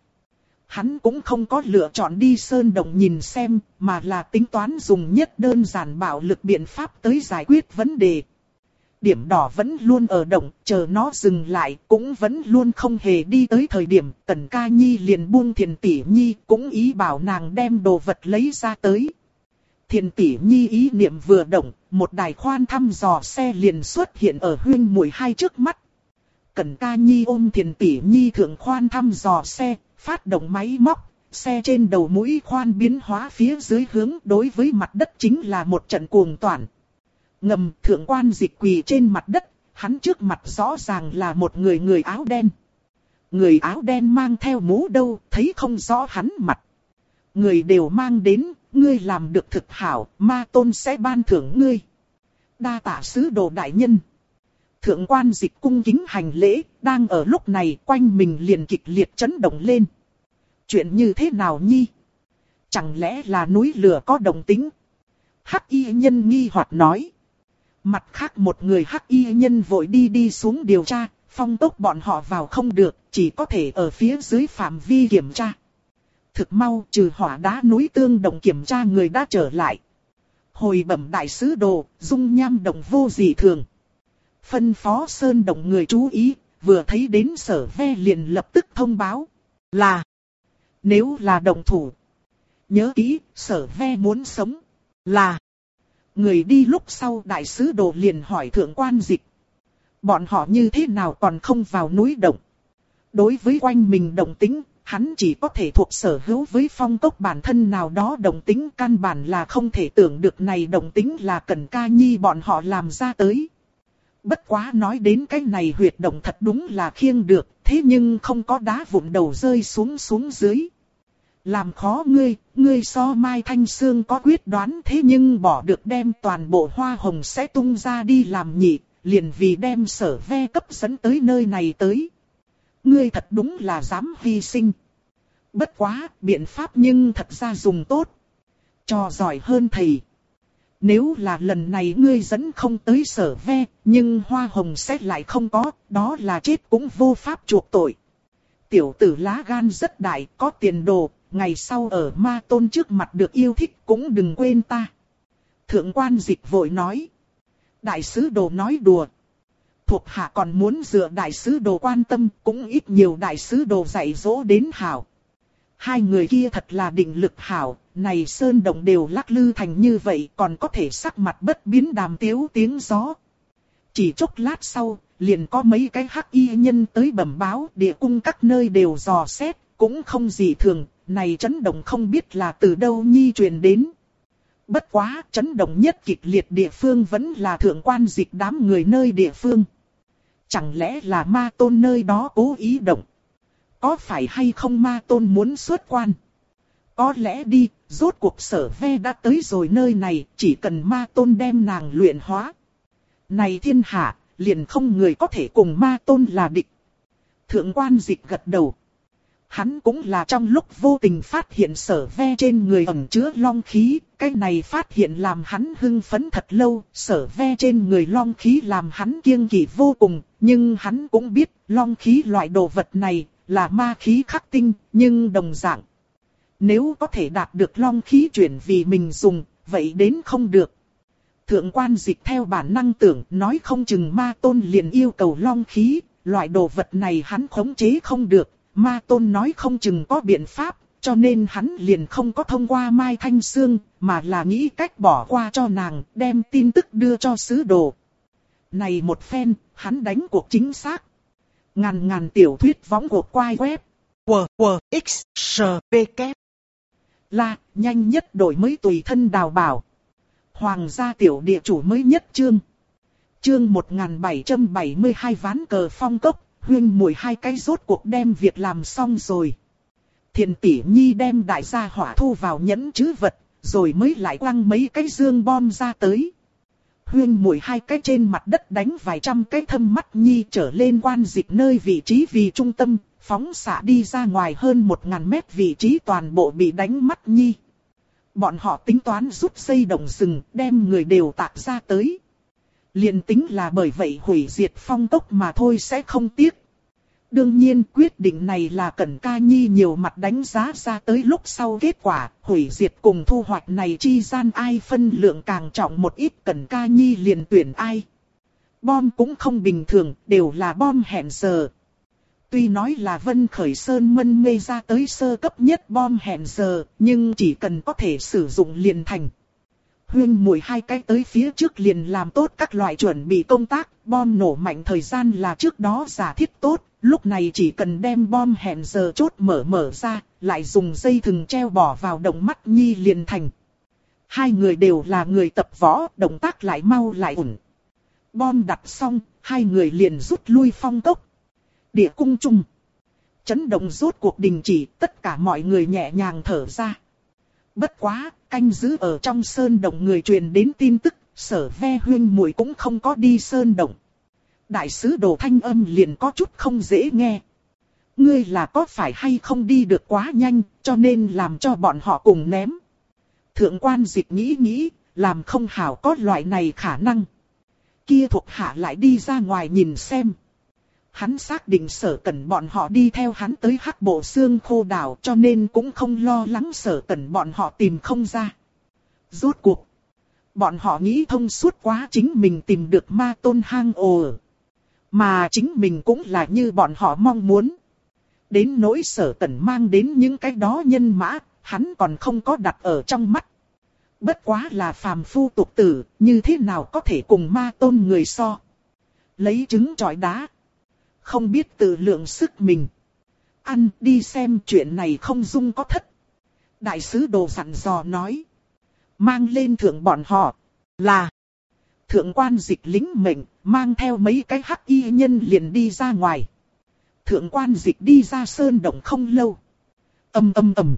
Hắn cũng không có lựa chọn đi sơn động nhìn xem, mà là tính toán dùng nhất đơn giản bạo lực biện pháp tới giải quyết vấn đề. Điểm đỏ vẫn luôn ở động, chờ nó dừng lại, cũng vẫn luôn không hề đi tới thời điểm, Cẩn Ca Nhi liền buông Thiền Tỷ Nhi, cũng ý bảo nàng đem đồ vật lấy ra tới. Thiền Tỷ Nhi ý niệm vừa động, một đài khoan thăm dò xe liền xuất hiện ở Huyên Muội hai trước mắt. Cẩn Ca Nhi ôm Thiền Tỷ Nhi thượng khoan thăm dò xe, phát động máy móc, xe trên đầu mũi khoan biến hóa phía dưới hướng đối với mặt đất chính là một trận cuồng toản. Ngầm Thượng Quan Dịch quỳ trên mặt đất, hắn trước mặt rõ ràng là một người áo đen. Người áo đen mang theo mũ đâu, thấy không rõ hắn mặt. Người đều mang đến, ngươi làm được thực hảo, ma tôn sẽ ban thưởng ngươi. Đa tạ sứ đồ đại nhân. Thượng Quan Dịch cung kính hành lễ, đang ở lúc này quanh mình liền kịch liệt chấn động lên. Chuyện như thế nào nhi? Chẳng lẽ là núi lửa có động tĩnh? Hắc y nhân nghi hoặc nói. Mặt khác một người hắc y nhân vội đi xuống điều tra, phong tốc bọn họ vào không được, chỉ có thể ở phía dưới phạm vi kiểm tra. Thực mau trừ hỏa đá núi tương đồng kiểm tra người đã trở lại. Hồi bẩm đại sứ đồ, dung nham đồng vô dị thường. Phân phó sơn đồng người chú ý, vừa thấy đến Sở Ve liền lập tức thông báo. Là, nếu là đồng thủ, nhớ kỹ, Sở Ve muốn sống. Là, người đi lúc sau đại sứ đồ liền hỏi Thượng Quan Dịch. Bọn họ như thế nào còn không vào núi động? Đối với quanh mình động tính, hắn chỉ có thể thuộc sở hữu với phong cốc bản thân nào đó động tính, căn bản là không thể tưởng được này động tính là Cẩn Ca Nhi bọn họ làm ra tới. Bất quá nói đến cái này huyệt động thật đúng là khiêng được, thế nhưng không có đá vụn đầu rơi xuống dưới. Làm khó ngươi so Mai Thanh Sương có quyết đoán, thế nhưng bỏ được đem toàn bộ hoa hồng sẽ tung ra đi làm nhị, liền vì đem Sở Ve cấp dẫn tới nơi này tới. Ngươi thật đúng là dám hy sinh. Bất quá, biện pháp nhưng thật ra dùng tốt. Trò giỏi hơn thầy. Nếu là lần này ngươi dẫn không tới Sở Ve, nhưng hoa hồng sẽ lại không có, đó là chết cũng vô pháp chuộc tội. Tiểu tử lá gan rất đại, có tiền đồ, ngày sau ở ma tôn trước mặt được yêu thích cũng đừng quên ta. Thượng Quan Dịch vội nói. Đại sứ đồ nói đùa. Thuộc hạ còn muốn dựa đại sứ đồ quan tâm, cũng ít nhiều đại sứ đồ dạy dỗ đến hảo. Hai người kia thật là định lực hảo, này sơn động đều lắc lư thành như vậy còn có thể sắc mặt bất biến đàm tiếu tiếng gió. Chỉ chốc lát sau, liền có mấy cái hắc y nhân tới bẩm báo, địa cung các nơi đều dò xét, cũng không gì thường, này chấn động không biết là từ đâu nhi truyền đến. Bất quá, chấn động nhất kịch liệt địa phương vẫn là Thượng Quan Dịch đám người nơi địa phương. Chẳng lẽ là ma tôn nơi đó cố ý động? Có phải hay không ma tôn muốn xuất quan? Có lẽ đi, rốt cuộc Sở Ve đã tới rồi nơi này, chỉ cần ma tôn đem nàng luyện hóa. Này thiên hạ, liền không người có thể cùng ma tôn là địch. Thượng Quan Dịch gật đầu. Hắn cũng là trong lúc vô tình phát hiện Sở Ve trên người ẩn chứa long khí, cái này phát hiện làm hắn hưng phấn thật lâu, Sở Ve trên người long khí làm hắn kiêng kỵ vô cùng, nhưng hắn cũng biết long khí loại đồ vật này là ma khí khắc tinh, nhưng đồng dạng. Nếu có thể đạt được long khí chuyển vì mình dùng, vậy đến không được. Thượng quan Dịch theo bản năng tưởng nói không chừng ma tôn liền yêu cầu long khí, loại đồ vật này hắn khống chế không được, ma tôn nói không chừng có biện pháp, cho nên hắn liền không có thông qua Mai Thanh Sương, mà là nghĩ cách bỏ qua cho nàng, đem tin tức đưa cho sứ đồ. Này một phen, hắn đánh cuộc chính xác. Ngàn tiểu thuyết võng cuộc quay web. WXSPK. La, nhanh nhất đổi mới tùy thân đào bảo. Hoàng gia tiểu địa chủ mới nhất chương. Chương 1772 ván cờ phong cốc, Huyên Muội hai cái rốt cuộc đem việc làm xong rồi. Thiền tỷ nhi đem đại gia hỏa thu vào nhẫn trữ vật, rồi mới lại quăng mấy cái dương bom ra tới. Huyên Muội hai cái trên mặt đất đánh vài trăm cái thâm mắt nhi trở lên quan Dịch nơi vị trí vì trung tâm, phóng xạ đi ra ngoài hơn 1000 mét vị trí toàn bộ bị đánh mắt nhi. Bọn họ tính toán rút dây động rừng, đem người đều tạc ra tới. Liền tính là bởi vậy hủy diệt phong cốc mà thôi sẽ không tiếc. Đương nhiên quyết định này là Cẩn Ca Nhi nhiều mặt đánh giá ra tới lúc sau kết quả, hủy diệt cùng thu hoạch này chi gian ai phân lượng càng trọng một ít, Cẩn Ca Nhi liền tuyển ai. Bom cũng không bình thường, đều là bom hẹn giờ. Tuy nói là Vân Khởi Sơn mân mê ra tới sơ cấp nhất bom hẹn giờ, nhưng chỉ cần có thể sử dụng liền thành. Huyên Muội hai cái tới phía trước liền làm tốt các loại chuẩn bị công tác, bom nổ mạnh thời gian là trước đó giả thiết tốt, lúc này chỉ cần đem bom hẹn giờ chốt mở ra, lại dùng dây thừng treo bỏ vào động mắt nhi liền thành. Hai người đều là người tập võ, động tác lại mau lại ổn. Bom đặt xong, hai người liền rút lui phong cốc. Địa cung chung. Chấn động rốt cuộc đình chỉ, tất cả mọi người nhẹ nhàng thở ra. Bất quá, canh giữ ở trong sơn động người truyền đến tin tức, Sở Ve Huyên Muội cũng không có đi sơn động. Đại sứ đồ thanh âm liền có chút không dễ nghe. Ngươi là có phải hay không đi được quá nhanh, cho nên làm cho bọn họ cùng ném. Thượng quan Dịch nghĩ, làm không hảo có loại này khả năng. Kia thuộc hạ lại đi ra ngoài nhìn xem. Hắn xác định Sở Cẩn bọn họ đi theo hắn tới Hắc Bộ Xương Khô đảo, cho nên cũng không lo lắng Sở Cẩn bọn họ tìm không ra. Rốt cuộc, bọn họ nghĩ thông suốt quá, chính mình tìm được ma tôn hang ổ ở. Mà chính mình cũng là như bọn họ mong muốn. Đến nỗi Sở Cẩn mang đến những cái đó nhân mã, hắn còn không có đặt ở trong mắt. Bất quá là phàm phu tục tử, như thế nào có thể cùng ma tôn người so. Lấy trứng trọi đá. Không biết tự lượng sức mình. Ăn đi xem chuyện này không dung có thất. Đại sứ đồ dặn dò nói. Mang lên thượng bọn họ. Là. Thượng quan Dịch lính mệnh, mang theo mấy cái hắc y nhân liền đi ra ngoài. Thượng quan Dịch đi ra sơn động không lâu. Ầm.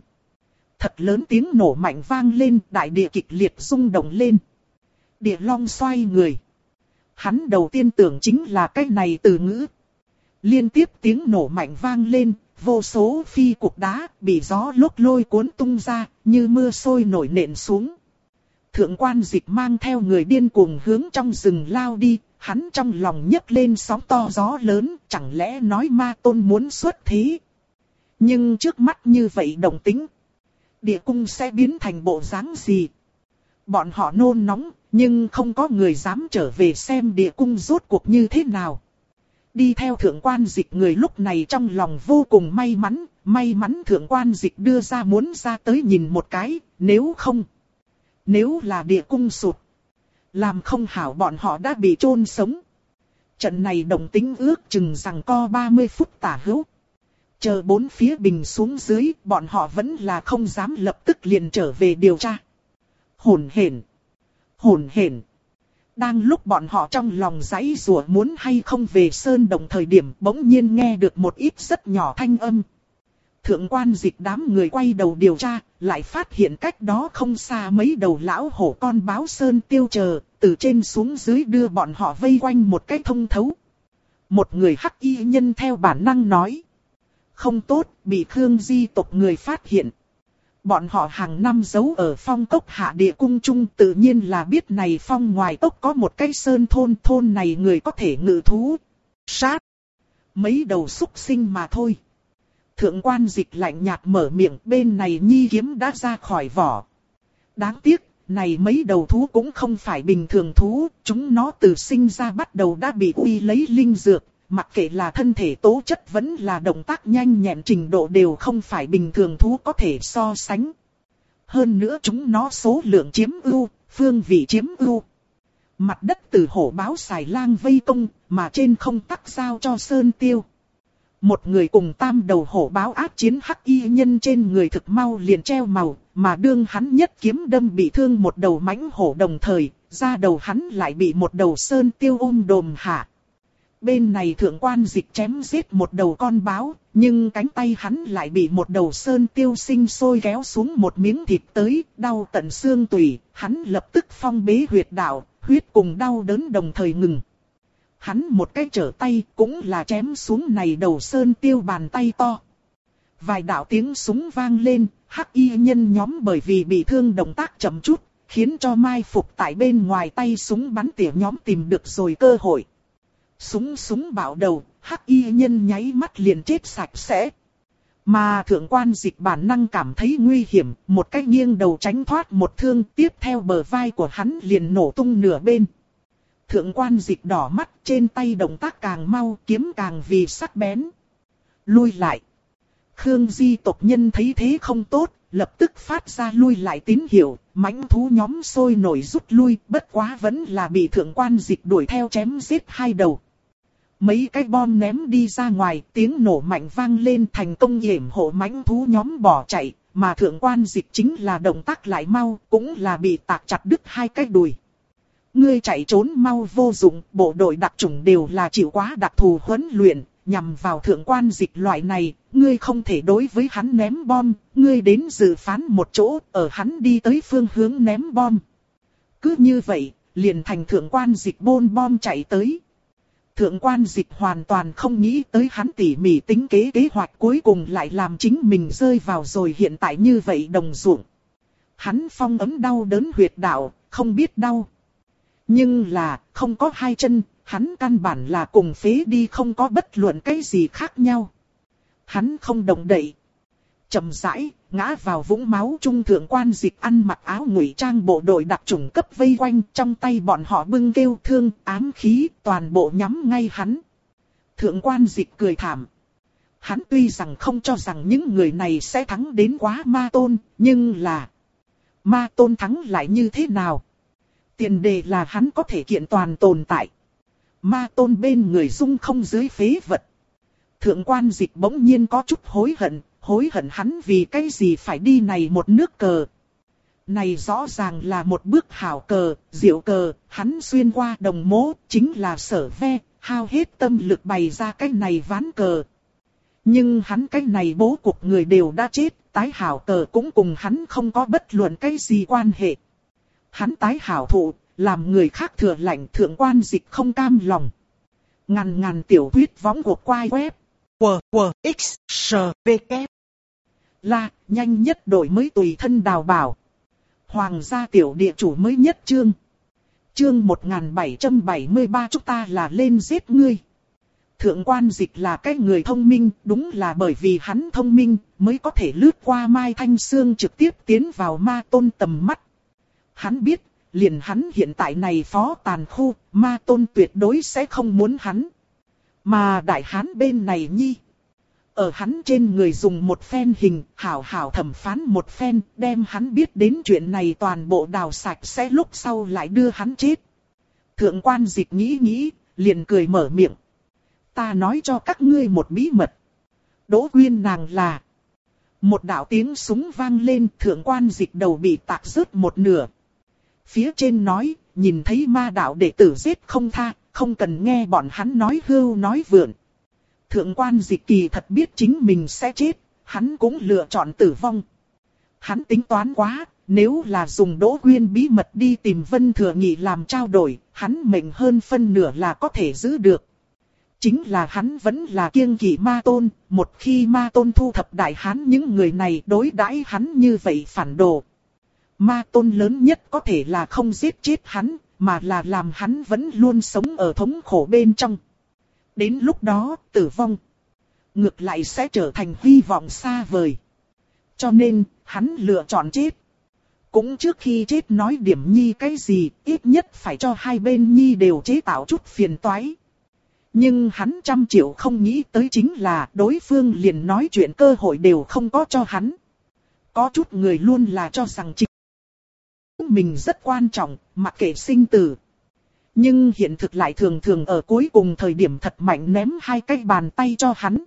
Thật lớn tiếng nổ mạnh vang lên, đại địa kịch liệt rung động lên. Địa long xoay người. Hắn đầu tiên tưởng chính là cái này từ ngữ. Liên tiếp tiếng nổ mạnh vang lên, vô số phi cục đá bị gió lốc lôi cuốn tung ra, như mưa sôi nổi nện xuống. Thượng quan Dịch mang theo người điên cuồng hướng trong rừng lao đi, hắn trong lòng nhấc lên sóng to gió lớn, chẳng lẽ nói ma tôn muốn xuất thế. Nhưng trước mắt như vậy động tĩnh, địa cung sẽ biến thành bộ dáng gì? Bọn họ nôn nóng, nhưng không có người dám trở về xem địa cung rốt cuộc như thế nào. Đi theo thượng quan Dịch người lúc này trong lòng vô cùng may mắn thượng quan Dịch đưa ra muốn ra tới nhìn một cái, nếu là địa cung sụt, làm không hảo bọn họ đã bị chôn sống. Trận này động tĩnh ước chừng rằng co 30 phút tả hữu. Chờ bốn phía bình xuống dưới, bọn họ vẫn là không dám lập tức liền trở về điều tra. Hỗn hển. Đang lúc bọn họ trong lòng giãy giụa muốn hay không về sơn động thời điểm, bỗng nhiên nghe được một ít rất nhỏ thanh âm. Thượng quan Dịch đám người quay đầu điều tra, lại phát hiện cách đó không xa mấy đầu lão hổ con báo sơn tiêu chờ, từ trên xuống dưới đưa bọn họ vây quanh một cái thông thấu. Một người hắc y nhân theo bản năng nói. Không tốt, bị Khương Di tộc người phát hiện. Bọn họ hàng năm giấu ở phong cốc hạ địa cung trung, tự nhiên là biết này phong ngoài cốc có một cái sơn thôn này người có thể ngự thú. Sát. Mấy đầu súc sinh mà thôi. Thượng quan Dịch lạnh nhạt mở miệng, bên này nhi kiếm đã ra khỏi vỏ. Đáng tiếc, này mấy đầu thú cũng không phải bình thường thú, chúng nó từ sinh ra bắt đầu đã bị uy lấy linh dược, mặc kệ là thân thể tố chất vẫn là động tác nhanh nhẹn trình độ đều không phải bình thường thú có thể so sánh. Hơn nữa chúng nó số lượng chiếm ưu, phương vị chiếm ưu. Mặt đất từ hổ báo xài lang vây công, mà trên không tắc giao cho Sơn Tiêu. Một người cùng tam đầu hổ báo ác chiến hắc y nhân trên người thực mau liền treo màu, mà đương hắn nhất kiếm đâm bị thương một đầu mãnh hổ đồng thời, ra đầu hắn lại bị một đầu Sơn Tiêu ôm đồm hạ. Bên này Thượng quan Dịch chém giết một đầu con báo, nhưng cánh tay hắn lại bị một đầu Sơn Tiêu sinh sôi kéo xuống một miếng thịt tới, đau tận xương tủy, hắn lập tức phong bế huyệt đạo, huyết cùng đau đớn đồng thời ngừng. Hắn một cái trở tay cũng là chém xuống này đầu Sơn Tiêu bàn tay to. Vài đạo tiếng súng vang lên, hắc y nhân nhóm bởi vì bị thương động tác chậm chút, khiến cho mai phục tại bên ngoài tay súng bắn tỉa nhóm tìm được rồi cơ hội. Súng bạo đầu, hắc y nhân nháy mắt liền chết sạch sẽ. Mà Thượng quan Dịch bản năng cảm thấy nguy hiểm, một cái nghiêng đầu tránh thoát một thương, tiếp theo bờ vai của hắn liền nổ tung nửa bên. Thượng quan Dịch đỏ mắt, trên tay động tác càng mau, kiếm càng vì sắc bén. Lui lại. Khương Di tộc nhân thấy thế không tốt, lập tức phát ra lui lại tín hiệu, mãnh thú nhóm sôi nổi rút lui, bất quá vẫn là bị Thượng quan Dịch đuổi theo chém giết hai đầu. Mấy cái bom ném đi ra ngoài, tiếng nổ mạnh vang lên, thành công yểm hộ mãnh thú nhóm bỏ chạy, mà Thượng quan Dịch chính là động tác lại mau, cũng là bị tạc chặt đứt hai cái đùi. Ngươi chạy trốn mau vô dụng, bộ đội đặc chủng đều là chịu quá đặc thù huấn luyện, nhằm vào Thượng quan Dịch loại này, ngươi không thể đối với hắn ném bom, ngươi đến dự phán một chỗ, ở hắn đi tới phương hướng ném bom. Cứ như vậy, liền thành Thượng quan Dịch bôn bom chạy tới. Thượng quan Dịch hoàn toàn không nghĩ tới hắn tỉ mỉ tính kế hoạch cuối cùng lại làm chính mình rơi vào rồi hiện tại như vậy đồng ruộng. Hắn phong ấm đau đớn huyệt đạo, không biết đau. Nhưng là, không có hai chân, hắn căn bản là cùng phế đi không có bất luận cái gì khác nhau. Hắn không động đậy. Chậm rãi, ngã vào vũng máu trung. Thượng quan Dịch ăn mặc áo ngụy trang bộ đội đặc chủng cấp vây quanh, trong tay bọn họ bưng kêu thương, ám khí, toàn bộ nhắm ngay hắn. Thượng quan Dịch cười thảm. Hắn tuy rằng không cho rằng những người này sẽ thắng đến quá ma tôn, nhưng là ma tôn thắng lại như thế nào? Tiền đề là hắn có thể kiện toàn tồn tại. Ma tôn bên người dung không dưới phế vật. Thượng quan Dịch bỗng nhiên có chút hối hận hắn vì cái gì phải đi này một nước cờ. Này rõ ràng là một bước hảo cờ, diệu cờ, hắn xuyên qua đồng mố, chính là Sở Ve, hao hết tâm lực bày ra cái này ván cờ. Nhưng hắn cái này bố cục người đều đã chết, tái hảo cờ cũng cùng hắn không có bất luận cái gì quan hệ. Hắn tái hảo thụ, làm người khác thừa lạnh. Thượng quan Dịch không cam lòng. Ngàn tiểu thuyết võng của quai web. QQXSVK là nhanh nhất đổi mới tùy thân đào bảo. Hoàng gia tiểu địa chủ mới nhất chương. Chương 1773 chúng ta là lên giết ngươi. Thượng quan Dịch là cái người thông minh, đúng là bởi vì hắn thông minh mới có thể lướt qua Mai Thanh Sương trực tiếp tiến vào ma tôn tầm mắt. Hắn biết, liền hắn hiện tại này phó tàn khu, ma tôn tuyệt đối sẽ không muốn hắn. Mà đại hán bên này nhi, ở hắn trên người dùng một phen hình, hảo thẩm phán một phen, đem hắn biết đến chuyện này toàn bộ đào sạch sẽ lúc sau lại đưa hắn chết. Thượng quan Dịch nghĩ, liền cười mở miệng. Ta nói cho các ngươi một bí mật. Đỗ Quyên nàng là. Một đạo tiếng súng vang lên, Thượng quan Dịch đầu bị tạc rớt một nửa. Phía trên nói, nhìn thấy ma đạo đệ tử giết không tha, không cần nghe bọn hắn nói hưu nói vượn. Thượng quan Dịch kỳ thật biết chính mình sẽ chết, hắn cũng lựa chọn tử vong. Hắn tính toán quá, nếu là dùng Đỗ Quyên bí mật đi tìm Vân Thừa Nghị làm trao đổi, hắn mệnh hơn phân nửa là có thể giữ được. Chính là hắn vẫn là kiêng kỵ ma tôn, một khi ma tôn thu thập đại hán những người này đối đãi hắn như vậy phản đồ. Ma tôn lớn nhất có thể là không giết chết hắn, mà là làm hắn vẫn luôn sống ở thống khổ bên trong. Đến lúc đó, tử vong. ngược lại sẽ trở thành hy vọng xa vời. Cho nên, hắn lựa chọn chết. Cũng trước khi chết nói điểm nhi cái gì, ít nhất phải cho hai bên nhi đều chế tạo chút phiền toái. Nhưng hắn 100 triệu không nghĩ tới chính là đối phương liền nói chuyện cơ hội đều không có cho hắn. Có chút người luôn là cho rằng chính mình rất quan trọng, mặc kệ sinh tử. Nhưng hiện thực lại thường thường ở cuối cùng thời điểm thật mạnh ném hai cái bàn tay cho hắn.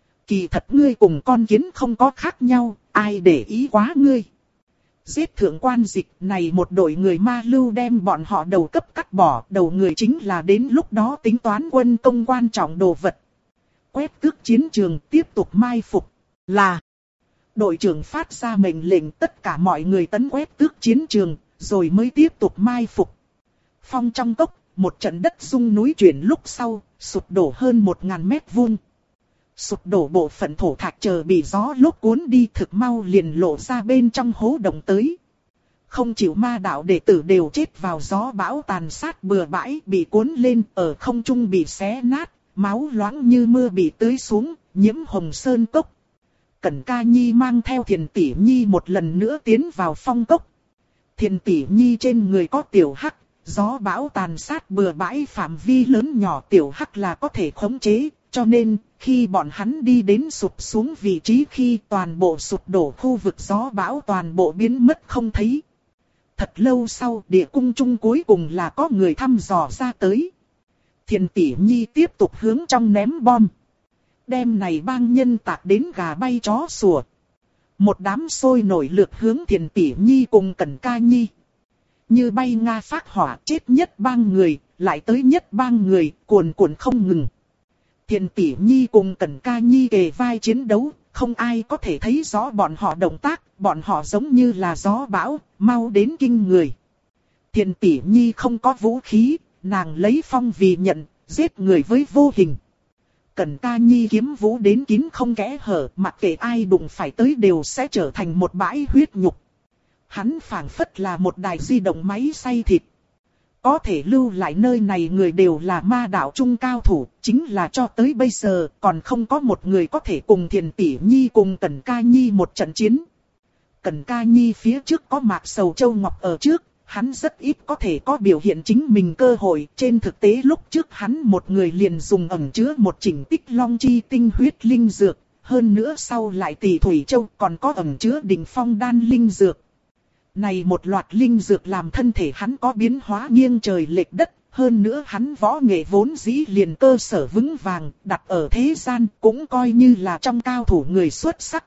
Kỳ thật ngươi cùng con kiến không có khác nhau, ai để ý quá ngươi. Giết thượng quan dịch này một đội người ma lưu đem bọn họ đầu cấp cắt bỏ, đầu người chính là đến lúc đó tính toán quân công quan trọng đồ vật. Quét tước chiến trường tiếp tục mai phục, là đội trưởng phát ra mệnh lệnh tất cả mọi người tấn quét tước chiến trường, rồi mới tiếp tục mai phục. Phong trong cốc, một trận đất rung núi chuyển lúc sau, sụp đổ hơn 1000 mét vuông. Sụp đổ bộ phận thổ thạch chờ bị gió lốc cuốn đi thực mau liền lộ ra bên trong hố động tới. Không chịu ma đạo đệ tử đều chết vào gió bão tàn sát bừa bãi, bị cuốn lên ở không trung bị xé nát, máu loãng như mưa bị tưới xuống, nhiễm hồng sơn cốc. Cẩn Ca Nhi mang theo Thiền Tỷ Nhi một lần nữa tiến vào phong cốc. Thiền Tỷ Nhi trên người có tiểu hắc, gió bão tàn sát bừa bãi phạm vi lớn nhỏ tiểu hắc là có thể khống chế. Cho nên, khi bọn hắn đi đến sụp xuống vị trí khi toàn bộ sụp đổ khu vực gió bão toàn bộ biến mất không thấy. Thật lâu sau, địa cung trung cuối cùng là có người thăm dò ra tới. Thiền Tỷ Nhi tiếp tục hướng trong ném bom. Đêm này bang nhân tạc đến gà bay chó sủa. Một đám sôi nổi lượt hướng Thiền Tỷ Nhi cùng Cẩn Ca Nhi. Như bay nga phát hỏa chết nhất bang người, lại tới nhất bang người, cuồn cuộn không ngừng. Thiền Tỷ Nhi cùng Cẩn Ca Nhi kề vai chiến đấu, không ai có thể thấy rõ bọn họ động tác, bọn họ giống như là gió bão, mau đến kinh người. Thiền Tỷ Nhi không có vũ khí, nàng lấy phong vì nhận, giết người với vô hình. Cẩn Ca Nhi kiếm vũ đến kín không kẽ hở, mặc kệ ai đụng phải tới đều sẽ trở thành một bãi huyết nhục. Hắn phảng phất là một đài di động máy xay thịt. Có thể lưu lại nơi này người đều là ma đạo trung cao thủ, chính là cho tới bây giờ còn không có một người có thể cùng Thiền Tỷ Nhi cùng Cẩn Ca Nhi một trận chiến. Cẩn Ca Nhi phía trước có Mạc Sầu Châu Ngọc ở trước, hắn rất ít có thể có biểu hiện chính mình cơ hội. Trên thực tế lúc trước hắn một người liền dùng ẩn chứa một chỉnh tích long chi tinh huyết linh dược, hơn nữa sau lại Tỷ Thủy Châu còn có ẩn chứa đỉnh phong đan linh dược. Này một loạt linh dược làm thân thể hắn có biến hóa nghiêng trời lệch đất, hơn nữa hắn võ nghệ vốn dĩ liền cơ sở vững vàng, đặt ở thế gian cũng coi như là trong cao thủ người xuất sắc.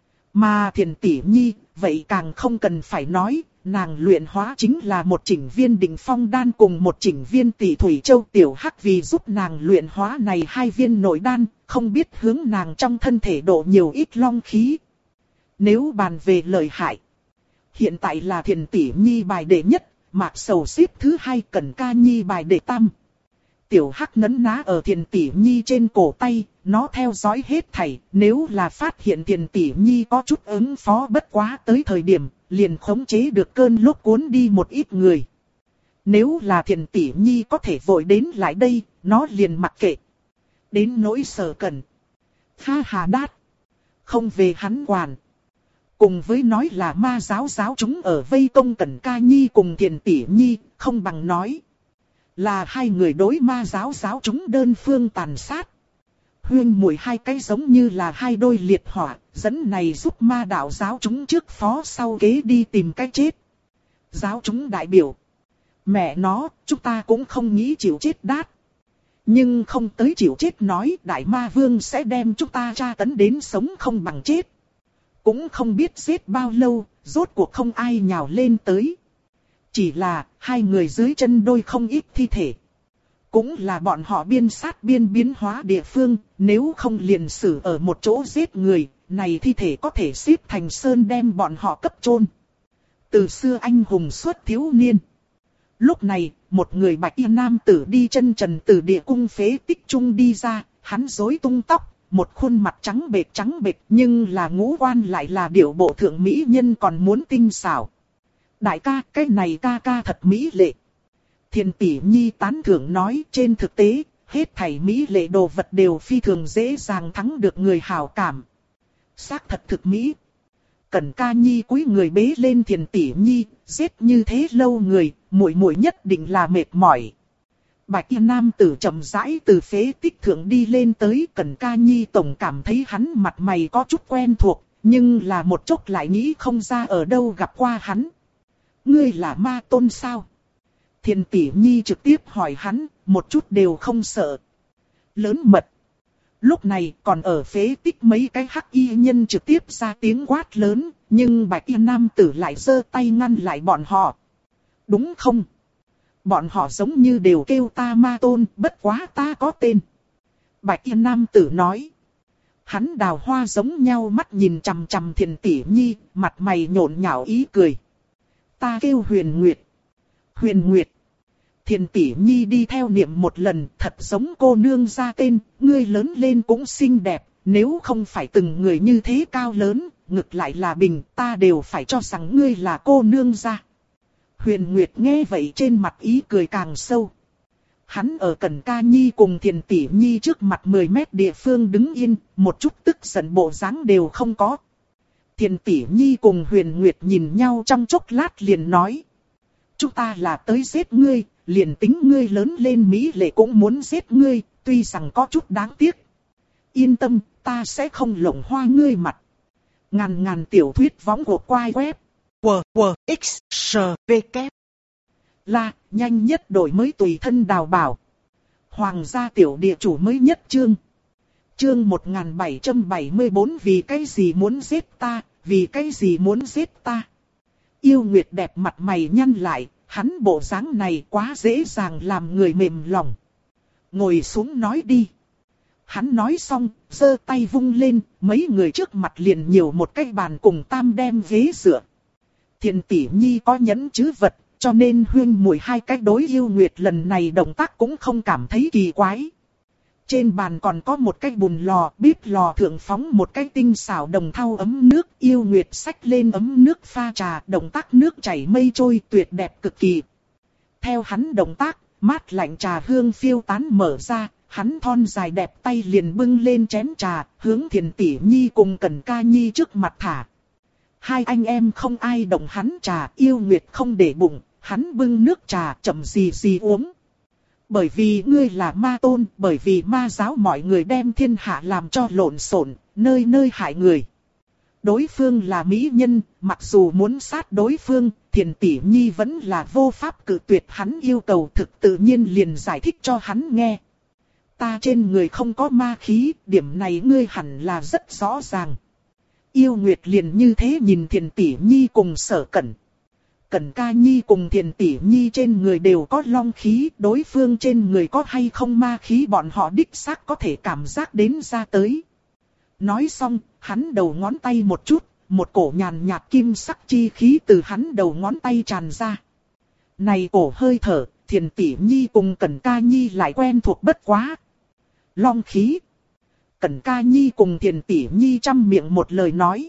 Mà Thiền Tỷ Nhi, vậy càng không cần phải nói, nàng luyện hóa chính là một chỉnh viên đỉnh phong đan cùng một chỉnh viên Tỷ Thủy Châu. Tiểu Hắc vì giúp nàng luyện hóa này hai viên nội đan, không biết hướng nàng trong thân thể độ nhiều ít long khí. Nếu bàn về lợi hại, hiện tại là Thiền Tỷ Nhi bài đệ nhất, Mạc Sầu xếp thứ hai, Cẩn Ca Nhi bài đệ tam. Tiểu Hắc nấn ná ở Thiền Tỷ Nhi trên cổ tay, nó theo dõi hết thảy, nếu là phát hiện Thiền Tỷ Nhi có chút ứng phó bất quá tới thời điểm, liền khống chế được cơn lốc cuốn đi một ít người. Nếu là Thiền Tỷ Nhi có thể vội đến lại đây, nó liền mặc kệ. Đến nỗi Sở Cẩn, ha hà đát, không về hắn quản. Cùng với nói là ma giáo giáo chúng ở vây công Cẩn Ca Nhi cùng Thiền Tỷ Nhi, không bằng nói là hai người đối ma giáo giáo chúng đơn phương tàn sát. Huyên muội hai cái giống như là hai đôi liệt hỏa, dẫn này giúp ma đạo giáo chúng trước phó sau kế đi tìm cái chết. Giáo chúng đại biểu, mẹ nó, chúng ta cũng không nghĩ chịu chết đát. Nhưng không tới chịu chết nói đại ma vương sẽ đem chúng ta tra tấn đến sống không bằng chết. Cũng không biết giết bao lâu, rốt cuộc không ai nhào lên tới. Chỉ là, hai người dưới chân đôi không ít thi thể. Cũng là bọn họ biên sát biên biến hóa địa phương, nếu không liền xử ở một chỗ giết người, này thi thể có thể xếp thành sơn đem bọn họ cấp chôn. Từ xưa anh hùng xuất thiếu niên. Lúc này, một người bạch y nam tử đi chân trần từ địa cung phế tích trung đi ra, hắn rối tung tóc. Một khuôn mặt trắng bệch nhưng là ngũ quan lại là điệu bộ thượng mỹ nhân còn muốn tinh xảo. Đại ca, cái này ca ca thật mỹ lệ. Thiền Tỷ Nhi tán thưởng nói trên thực tế, hết thảy mỹ lệ đồ vật đều phi thường dễ dàng thắng được người hảo cảm. Xác thật thực mỹ. Cẩn Ca Nhi cúi người bế lên Thiền Tỷ Nhi, giết như thế lâu người, muội muội nhất định là mệt mỏi. Bạch y nam tử chậm rãi từ phế tích thượng đi lên tới. Cẩn Ca Nhi tổng cảm thấy hắn mặt mày có chút quen thuộc, nhưng là một chốc lại nghĩ không ra ở đâu gặp qua hắn. Ngươi là ma tôn sao? Thiền Tỷ Nhi trực tiếp hỏi hắn, một chút đều không sợ. Lớn mật. Lúc này còn ở phế tích mấy cái hắc y nhân trực tiếp ra tiếng quát lớn, nhưng bạch y nam tử lại giơ tay ngăn lại bọn họ. Đúng không? Bọn họ giống như đều kêu ta ma tôn, bất quá ta có tên. Bạch y nam tử nói. Hắn đào hoa giống nhau mắt nhìn chằm chằm Thiền Tỷ Nhi, mặt mày nhộn nhạo ý cười. Ta kêu Huyền Nguyệt. Huyền Nguyệt. Thiền Tỷ Nhi đi theo niệm một lần, thật giống cô nương ra tên, ngươi lớn lên cũng xinh đẹp, nếu không phải từng người như thế cao lớn, ngược lại là bình, ta đều phải cho rằng ngươi là cô nương ra. Huyền Nguyệt nghe vậy trên mặt ý cười càng sâu. Hắn ở Cẩn Ca Nhi cùng Thiền Tỷ Nhi trước mặt 10 mét địa phương đứng yên, một chút tức giận bộ dáng đều không có. Thiền Tỷ Nhi cùng Huyền Nguyệt nhìn nhau trong chốc lát liền nói. Chúng ta là tới giết ngươi, liền tính ngươi lớn lên mỹ lệ cũng muốn giết ngươi, tuy rằng có chút đáng tiếc. Yên tâm, ta sẽ không lộng hoa ngươi mặt. Ngàn tiểu thuyết võng của quai web. WWXSVK là nhanh nhất đổi mới tùy thân đào bảo. Hoàng gia tiểu địa chủ mới nhất chương. Chương 1774 vì cái gì muốn giết ta, vì cái gì muốn giết ta. Yêu Nguyệt đẹp mặt mày nhăn lại, hắn bộ dáng này quá dễ dàng làm người mềm lòng. Ngồi xuống nói đi. Hắn nói xong, giơ tay vung lên, mấy người trước mặt liền nhiều một cái bàn cùng tam đem ghế dựa. Thiền Tỷ Nhi có nhẫn chứ vật, cho nên huyên muội hai cái đối Yêu Nguyệt lần này động tác cũng không cảm thấy kỳ quái. Trên bàn còn có một cái bùn lò, bếp lò thượng phóng một cái tinh xảo đồng thau ấm nước. Yêu Nguyệt xách lên ấm nước pha trà, động tác nước chảy mây trôi tuyệt đẹp cực kỳ. Theo hắn động tác, mát lạnh trà hương phiêu tán mở ra, hắn thon dài đẹp tay liền bưng lên chén trà, hướng Thiền Tỷ Nhi cùng Cẩn Ca Nhi trước mặt thả. Hai anh em không ai động hắn trà, Yêu Nguyệt không để bụng, hắn bưng nước trà chậm gì uống. Bởi vì ngươi là ma tôn, bởi vì ma giáo mọi người đem thiên hạ làm cho lộn xộn, nơi nơi hại người. Đối phương là mỹ nhân, mặc dù muốn sát đối phương, Thiền Tỷ Nhi vẫn là vô pháp cự tuyệt hắn yêu cầu, thực tự nhiên liền giải thích cho hắn nghe. Ta trên người không có ma khí, điểm này ngươi hẳn là rất rõ ràng. Yêu Nguyệt liền như thế nhìn Thiền Tỷ Nhi cùng Sở Cẩn. Cẩn Ca Nhi cùng Thiền Tỷ Nhi trên người đều có long khí, đối phương trên người có hay không ma khí bọn họ đích xác có thể cảm giác đến ra tới. Nói xong, hắn đầu ngón tay một chút, một cổ nhàn nhạt kim sắc chi khí từ hắn đầu ngón tay tràn ra. Này cổ hơi thở, Thiền Tỷ Nhi cùng Cẩn Ca Nhi lại quen thuộc bất quá. Long khí. Cẩn Ca Nhi cùng Thiền Tỷ Nhi trăm miệng một lời nói.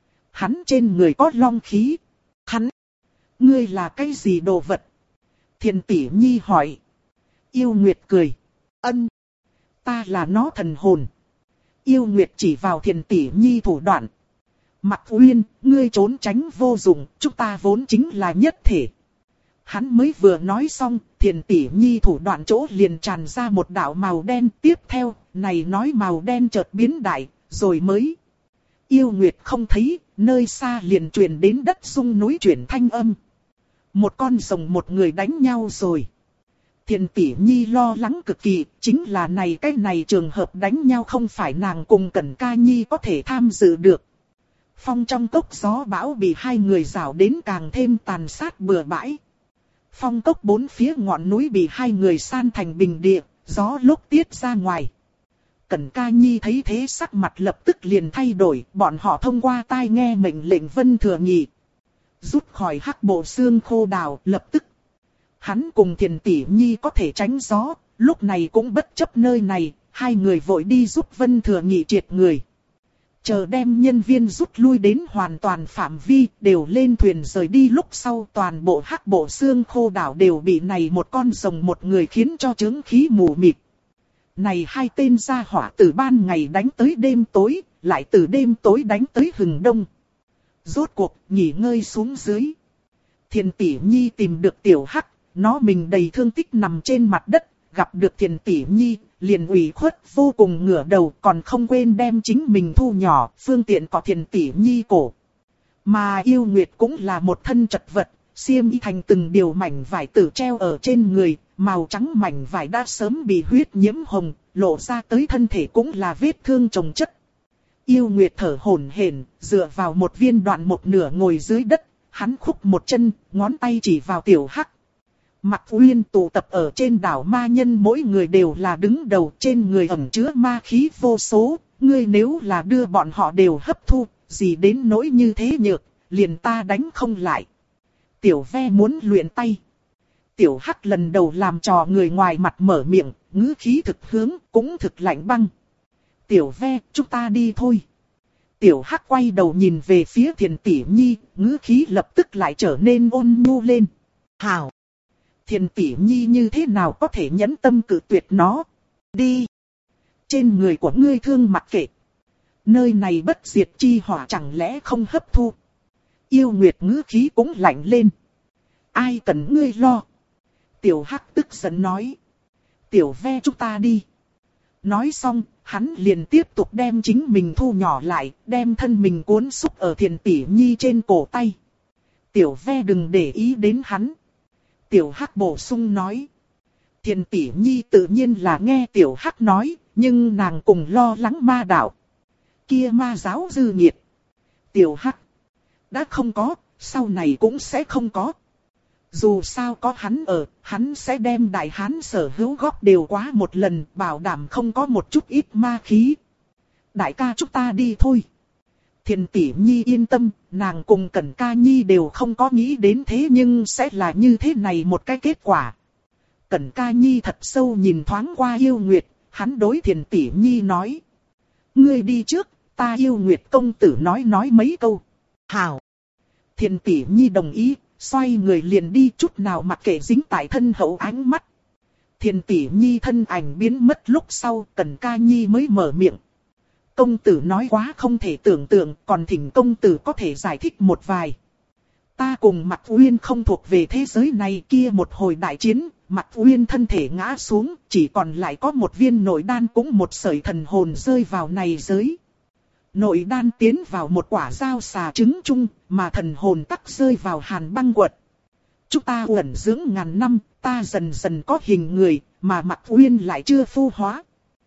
Hắn trên người có long khí. Hắn. Ngươi là cái gì đồ vật? Thiền Tỷ Nhi hỏi. Yêu Nguyệt cười. Ân. Ta là nó thần hồn. Yêu Nguyệt chỉ vào Thiền Tỷ Nhi thủ đoạn. Mặc Uyên, ngươi trốn tránh vô dụng, chúng ta vốn chính là nhất thể. Hắn mới vừa nói xong, Thiền Tỷ Nhi thủ đoạn chỗ liền tràn ra một đạo màu đen. Tiếp theo, này nói màu đen chợt biến đại, rồi mới. Yêu Nguyệt không thấy, nơi xa liền truyền đến đất rung núi chuyển thanh âm. Một con rồng một người đánh nhau rồi. Thiền Tỷ Nhi lo lắng cực kỳ, chính là cái này trường hợp đánh nhau không phải nàng cùng Cẩn Ca Nhi có thể tham dự được. Phong trong cốc gió bão bị hai người rảo đến càng thêm tàn sát bừa bãi. Phong cốc bốn phía ngọn núi bị hai người san thành bình địa, gió lúc tiết ra ngoài. Cẩn Ca Nhi thấy thế sắc mặt lập tức liền thay đổi, bọn họ thông qua tai nghe mệnh lệnh Vân Thừa Nhị. Rút khỏi hắc bộ xương khô đào, lập tức. Hắn cùng Thiền Tỷ Nhi có thể tránh gió, lúc này cũng bất chấp nơi này, hai người vội đi giúp Vân Thừa Nhị triệt người. Chờ đem nhân viên rút lui đến hoàn toàn phạm vi, đều lên thuyền rời đi lúc sau toàn bộ hắc bộ xương khô đảo đều bị này một con rồng một người khiến cho chướng khí mù mịt. Này hai tên gia hỏa từ ban ngày đánh tới đêm tối, lại từ đêm tối đánh tới hừng đông. Rốt cuộc, nghỉ ngơi xuống dưới. Thiền tỷ nhi tìm được tiểu hắc, nó mình đầy thương tích nằm trên mặt đất, gặp được thiền tỷ nhi, liền ủy khuất vô cùng ngửa đầu, còn không quên đem chính mình thu nhỏ, phương tiện có thiền tỷ nhi cổ. Mà yêu nguyệt cũng là một thân chật vật, xiêm y thành từng điều mảnh vải tử treo ở trên người, màu trắng mảnh vải đã sớm bị huyết nhiễm hồng, lộ ra tới thân thể cũng là vết thương chồng chất. Yêu nguyệt thở hổn hển, dựa vào một viên đoạn một nửa ngồi dưới đất, hắn khúc một chân, ngón tay chỉ vào tiểu hắc. Mạc Uyên tụ tập ở trên đảo ma nhân mỗi người đều là đứng đầu, trên người ẩn chứa ma khí vô số, ngươi nếu là đưa bọn họ đều hấp thu, gì đến nỗi như thế nhược, liền ta đánh không lại. Tiểu ve muốn luyện tay. Tiểu hắc lần đầu làm trò người ngoài mặt mở miệng, ngữ khí thực hướng, cũng thực lạnh băng. Tiểu ve, chúng ta đi thôi. Tiểu hắc quay đầu nhìn về phía thiền tỷ nhi, ngữ khí lập tức lại trở nên ôn nhu lên. Hảo! Thiền tỷ nhi như thế nào có thể nhẫn tâm cự tuyệt nó? Đi! Trên người của ngươi thương mặc kệ. Nơi này bất diệt chi hỏa chẳng lẽ không hấp thu? Yêu nguyệt ngữ khí cũng lạnh lên. Ai cần ngươi lo? Tiểu hắc tức giận nói. Tiểu ve chúng ta đi. Nói xong, hắn liền tiếp tục đem chính mình thu nhỏ lại, đem thân mình cuốn xúc ở thiền tỷ nhi trên cổ tay. Tiểu ve đừng để ý đến hắn. Tiểu hắc bổ sung nói. Thiền tỷ nhi tự nhiên là nghe tiểu hắc nói, nhưng nàng cùng lo lắng ma đạo. Kia ma giáo dư nghiệt. Tiểu hắc. Đã không có, sau này cũng sẽ không có. Dù sao có hắn ở, hắn sẽ đem đại hán sở hữu góp đều quá một lần, bảo đảm không có một chút ít ma khí. Đại ca chúng ta đi thôi. Thiền tỷ nhi yên tâm, nàng cùng Cẩn Ca Nhi đều không có nghĩ đến thế nhưng sẽ là như thế này một cái kết quả. Cẩn Ca Nhi thật sâu nhìn thoáng qua yêu nguyệt, hắn đối thiền tỷ nhi nói. Ngươi đi trước, ta yêu nguyệt công tử nói mấy câu. Hảo. Thiền tỷ nhi đồng ý, xoay người liền đi chút nào mặc kệ dính tại thân hậu ánh mắt. Thiền tỷ nhi thân ảnh biến mất lúc sau, Cẩn Ca Nhi mới mở miệng. Công tử nói quá không thể tưởng tượng, còn thỉnh công tử có thể giải thích một vài. Ta cùng Mạc Uyên không thuộc về thế giới này, kia một hồi đại chiến, Mạc Uyên thân thể ngã xuống, chỉ còn lại có một viên nội đan cũng một sợi thần hồn rơi vào này giới. Nội đan tiến vào một quả dao xà trứng chung, mà thần hồn tắc rơi vào hàn băng quật. Chúng ta uẩn dưỡng ngàn năm, ta dần dần có hình người, mà Mạc Uyên lại chưa phu hóa.